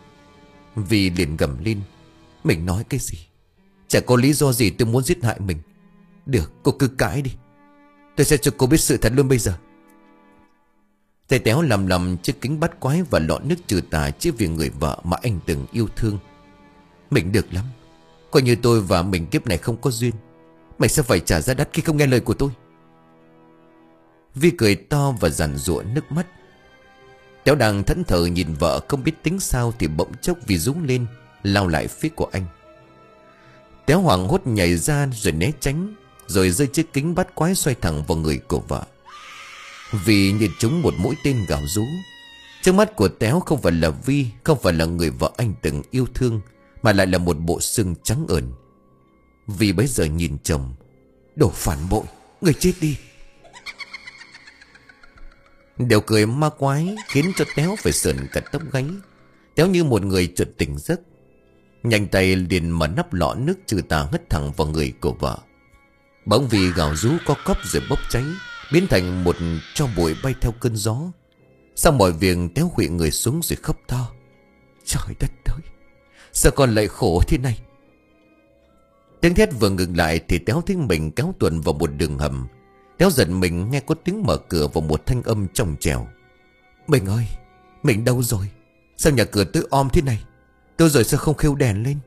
A: Vi liền gầm lên: mình nói cái gì? Chả có lý do gì tôi muốn giết hại mình. Được, cô cứ cãi đi. Tôi sẽ cho cô biết sự thật luôn bây giờ. Tay Téo lầm lầm chiếc kính bắt quái và lọ nước trừ tà chỉ vì người vợ mà anh từng yêu thương. Mình được lắm. Coi như tôi và mình kiếp này không có duyên. Mày sẽ phải trả giá đắt khi không nghe lời của tôi. Vi cười to và giàn giụa nước mắt. Téo đang thẫn thờ nhìn vợ không biết tính sao thì bỗng chốc Vi rú lên, lao lại phía của anh. Téo hoảng hốt nhảy ra rồi né tránh, rồi rơi chiếc kính bắt quái xoay thẳng vào người của vợ. Vi nhìn trúng một mũi tên gào rú. Trước mắt của Téo không phải là Vi, không phải là người vợ anh từng yêu thương, mà lại là một bộ xương trắng ẩn. Vi bấy giờ nhìn chồng: đồ phản bội, người chết đi. Điều cười ma quái khiến cho Téo phải sởn cả tóc gáy. Téo như một người chợt tỉnh giấc, nhanh tay liền mở nắp lọ nước trừ tà hất thẳng vào người của vợ. Bỗng Vi gào rú có cóp rồi bốc cháy, biến thành một tro bụi bay theo cơn gió. Sau mọi việc Téo khuỵu người xuống rồi khóc to: trời đất ơi, sao con lại khổ thế này? Tiếng thét vừa ngừng lại thì Téo thấy mình kéo tuần vào một đường hầm. Téo giật mình nghe có tiếng mở cửa và một thanh âm trong trèo. Mình ơi, mình đâu rồi? Sao nhà cửa tối om thế này? Tôi rồi sao không khêu đèn lên?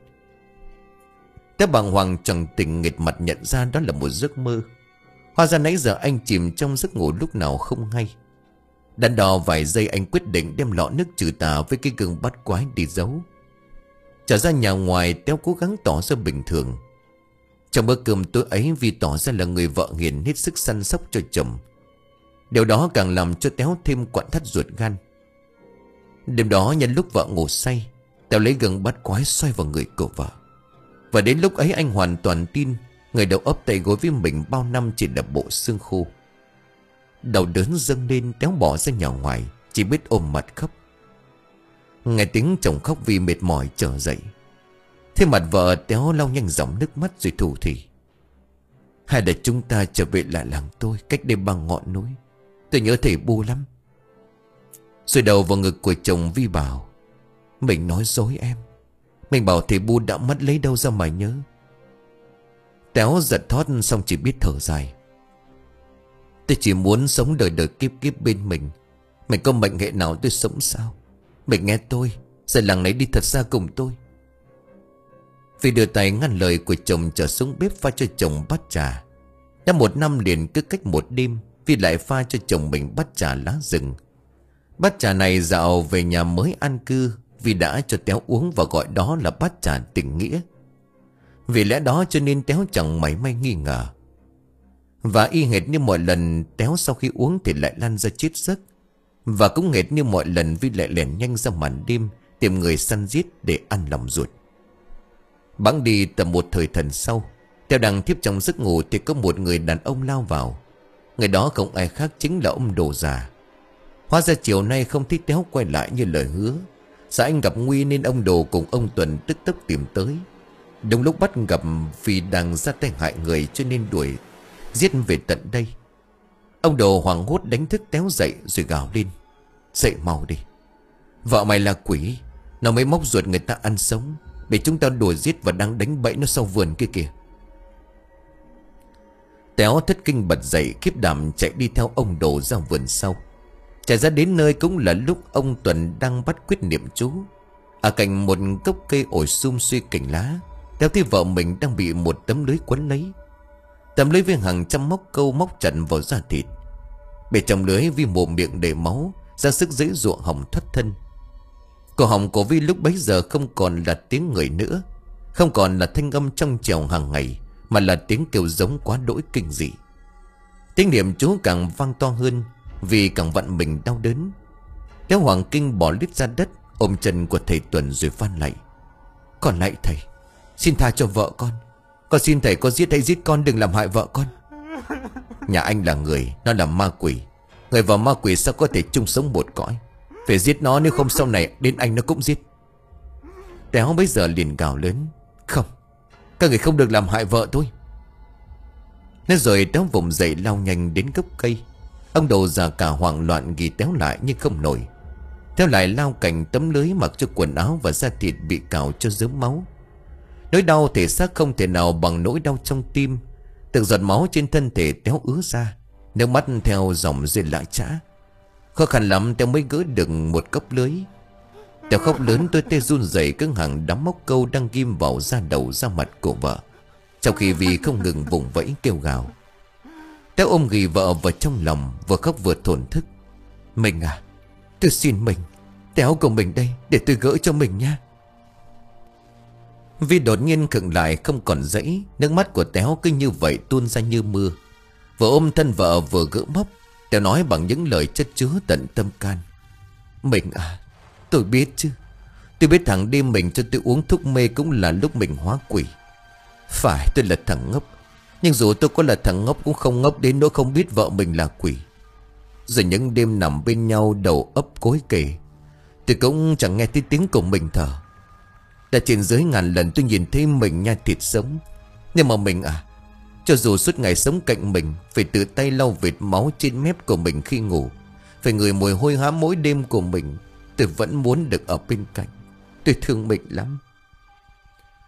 A: Téo bàng hoàng chẳng tỉnh nghệt mặt nhận ra đó là một giấc mơ. Hóa ra nãy giờ anh chìm trong giấc ngủ lúc nào không hay. Đắn đo vài giây anh quyết định đem lọ nước trừ tà với cái gương bắt quái đi giấu. Trở ra nhà ngoài, Téo cố gắng tỏ ra bình thường. Trong bữa cơm tối ấy, Vi tỏ ra là người vợ hiền hết sức săn sóc cho chồng. Điều đó càng làm cho Téo thêm quặn thắt ruột gan. Đêm đó nhân lúc vợ ngủ say, Téo lấy gương bắt quái xoay vào người của vợ. Và đến lúc ấy anh hoàn toàn tin người đầu ấp tay gối với mình bao năm chỉ là bộ xương khô. Đầu đớn dâng lên, Téo bỏ ra nhà ngoài, chỉ biết ôm mặt khóc. Nghe tiếng chồng khóc vì mệt mỏi trở dậy. Thế mặt vợ Téo lau nhanh dòng nước mắt rồi thủ thỉ. Hay là chúng ta trở về lại làng tôi cách đây bằng ngọn núi. Tôi nhớ thầy Bu lắm. Rồi đầu vào ngực của chồng Vi bảo. Mình nói dối em. Mình bảo thầy Bu đã mất lấy đâu ra mà nhớ. Téo giật thót xong chỉ biết thở dài. Tôi chỉ muốn sống đời đời kiếp kiếp bên mình. Mình có mệnh hệ nào tôi sống sao? Mình nghe tôi, rời làng này đi thật xa cùng tôi. Vì đưa tay ngăn lời của chồng, trở xuống bếp pha cho chồng bát trà. Đã một năm liền cứ cách một đêm Vi lại pha cho chồng mình bát trà lá rừng. Bát trà này dạo về nhà mới an cư Vi đã cho Téo uống và gọi đó là bát trà tình nghĩa. Vì lẽ đó cho nên Téo chẳng mảy may nghi ngờ. Và y hệt như mọi lần, Téo sau khi uống thì lại lăn ra chết giấc. Và cũng hệt như mọi lần, Vi lại lẻn nhanh ra màn đêm tìm người săn giết để ăn lòng ruột. Bẵng đi tầm một thời thần sau, Téo đang thiếp trong giấc ngủ thì có một người đàn ông lao vào. Người đó không ai khác chính là ông Đồ già. Hóa ra chiều nay không thấy Téo quay lại như lời hứa. Sợ anh gặp nguy nên ông Đồ cùng ông Tuần tức tốc tìm tới. Đúng lúc bắt gặp vì đang ra tay hại người cho nên đuổi giết về tận đây. Ông Đồ hoảng hốt đánh thức Téo dậy rồi gào lên. Dậy mau đi. Vợ mày là quỷ. Nó mới móc ruột người ta ăn sống để chúng ta đuổi giết và đang đánh bẫy nó sau vườn kia kìa. Téo thất kinh bật dậy, khiếp đảm chạy đi theo ông Đồ ra vườn sau. Chạy ra đến nơi cũng là lúc ông Tuần đang bắt quyết niệm chú. Ở cạnh một gốc cây ổi sum xuê cành lá, Téo thấy vợ mình đang bị một tấm lưới quấn lấy. Tấm lưới với hàng trăm móc câu móc chặt vào da thịt. Bề trong lưới Vi mồm miệng đầy máu, ra sức giãy giụa hòng thoát thân. Cổ họng của Vi lúc bấy giờ không còn là tiếng người nữa, không còn là thanh âm trong trèo hàng ngày, mà là tiếng kêu giống quá đỗi kinh dị. Tiếng niệm chú càng vang to hơn, vì càng vặn mình đau đớn. Téo hoàng kinh bỏ lít ra đất, ôm chân của thầy Tuần rồi van lạy. Con lạy thầy, xin tha cho vợ con. Con xin thầy có giết hay giết con, đừng làm hại vợ con. Nhà anh là người, nó là ma quỷ. Người và ma quỷ sao có thể chung sống một cõi? Phải giết nó, nếu không sau này đến anh nó cũng giết. Téo bây giờ liền gào lớn. Không, các người không được làm hại vợ tôi. Nói rồi Téo vùng dậy lao nhanh đến gốc cây. Ông Đồ già cả hoảng loạn ghi Téo lại nhưng không nổi. Téo lại lao cạnh tấm lưới, mặc cho quần áo và da thịt bị cào cho rớm máu. Nỗi đau thể xác không thể nào bằng nỗi đau trong tim. Từng giọt máu trên thân thể Téo ứa ra, nước mắt theo dòng rơi lã chã. Khó khăn lắm Téo mới gỡ được một cốc lưới. Téo khóc lớn, tôi tê run rẩy cứng hàng đám móc câu đang ghim vào da đầu da mặt của vợ, trong khi Vi không ngừng vùng vẫy kêu gào. Téo ôm ghì vợ vào trong lòng, vừa khóc vừa thổn thức. Mình à, tôi xin mình, Téo của mình đây, để tôi gỡ cho mình nha. Vi đột nhiên khựng lại không còn dãy. Nước mắt của Téo cứ như vậy tuôn ra như mưa. Vừa ôm thân vợ vừa gỡ móc, Téo nói bằng những lời chất chứa tận tâm can. Mình à, tôi biết chứ. Tôi biết thằng đêm mình cho tôi uống thuốc mê cũng là lúc mình hóa quỷ. Phải, tôi là thằng ngốc. Nhưng dù tôi có là thằng ngốc cũng không ngốc đến nỗi không biết vợ mình là quỷ. Rồi những đêm nằm bên nhau đầu ấp gối kề, tôi cũng chẳng nghe thấy tiếng của mình thở. Đã trên dưới ngàn lần tôi nhìn thấy mình nha thịt sống. Nhưng mà mình à, cho dù suốt ngày sống cạnh mình, phải tự tay lau vệt máu trên mép của mình khi ngủ, phải ngửi mùi hôi hám mỗi đêm của mình, tôi vẫn muốn được ở bên cạnh. Tôi thương mình lắm.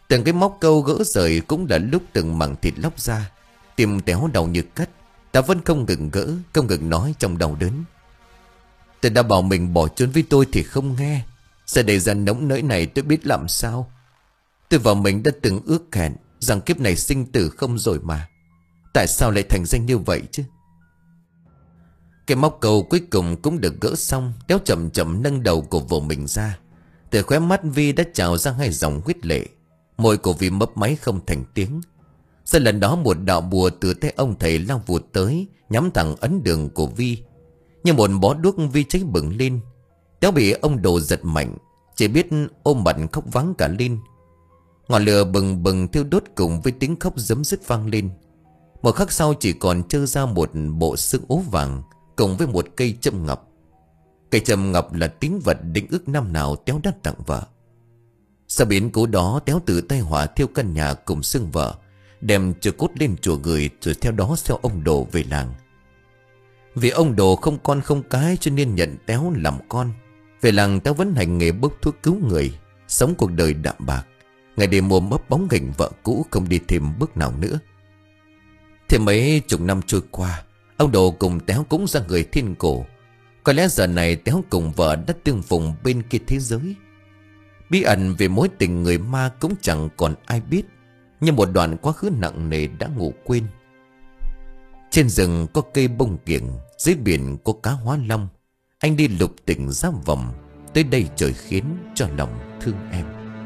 A: Từng cái móc câu gỡ rời cũng là lúc từng mảng thịt lóc ra. Tim Téo đau như cắt. Ta vẫn không ngừng gỡ, không ngừng nói trong đau đớn. Tôi đã bảo mình bỏ trốn với tôi thì không nghe. Giờ đây ra nóng nỗi này tôi biết làm sao. Tôi và mình đã từng ước hẹn rằng kiếp này sinh tử không rồi mà. Tại sao lại thành ra như vậy chứ? Cái móc câu cuối cùng cũng được gỡ xong. Téo chậm chậm nâng đầu của vợ mình ra. Từ khóe mắt Vi đã trào ra hai dòng huyết lệ. Môi của Vi mấp máy không thành tiếng. Sau lần đó một đạo bùa từ tay ông thầy lao vụt tới, nhắm thẳng ấn đường của Vi. Như một bó đuốc Vi cháy bừng lên. Téo bị ông Đồ giật mạnh, chỉ biết ôm mặt khóc vắng cả lên. Ngọn lửa bừng bừng thiêu đốt cùng với tiếng khóc giấm dứt vang lên. Một khắc sau chỉ còn trơ ra một bộ xương ố vàng cùng với một cây châm ngọc. Cây châm ngọc là tín vật định ước năm nào Téo đã tặng vợ. Sau biến cố đó, Téo tự tay hỏa thiêu căn nhà cùng xương vợ, đem cho cốt lên chùa gửi, rồi theo đó theo ông Đồ về làng. Vì ông Đồ không con không cái cho nên nhận Téo làm con. Về làng Téo vẫn hành nghề bốc thuốc cứu người, sống cuộc đời đạm bạc. Ngày đêm ôm ấp bóng hình vợ cũ, không đi thêm bước nào nữa. Thế mấy chục năm trôi qua, ông Đồ cùng Téo cũng ra người thiên cổ. Có lẽ giờ này Téo cùng vợ đã tương phùng bên kia thế giới. Bí ẩn về mối tình người ma cũng chẳng còn ai biết, như một đoạn quá khứ nặng nề đã ngủ quên. Trên rừng có cây bông kiểng, dưới biển có cá hóa long. Anh đi lục tỉnh ra vòng, tới đây trời khiến cho lòng thương em.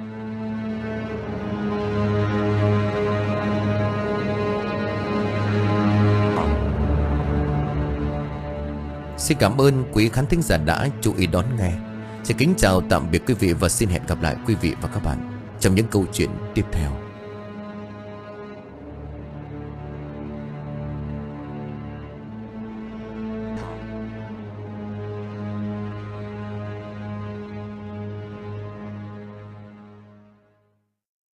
A: Xin cảm ơn quý khán thính giả đã chú ý đón nghe. Xin kính chào tạm biệt quý vị và xin hẹn gặp lại quý vị và các bạn trong những câu chuyện tiếp theo.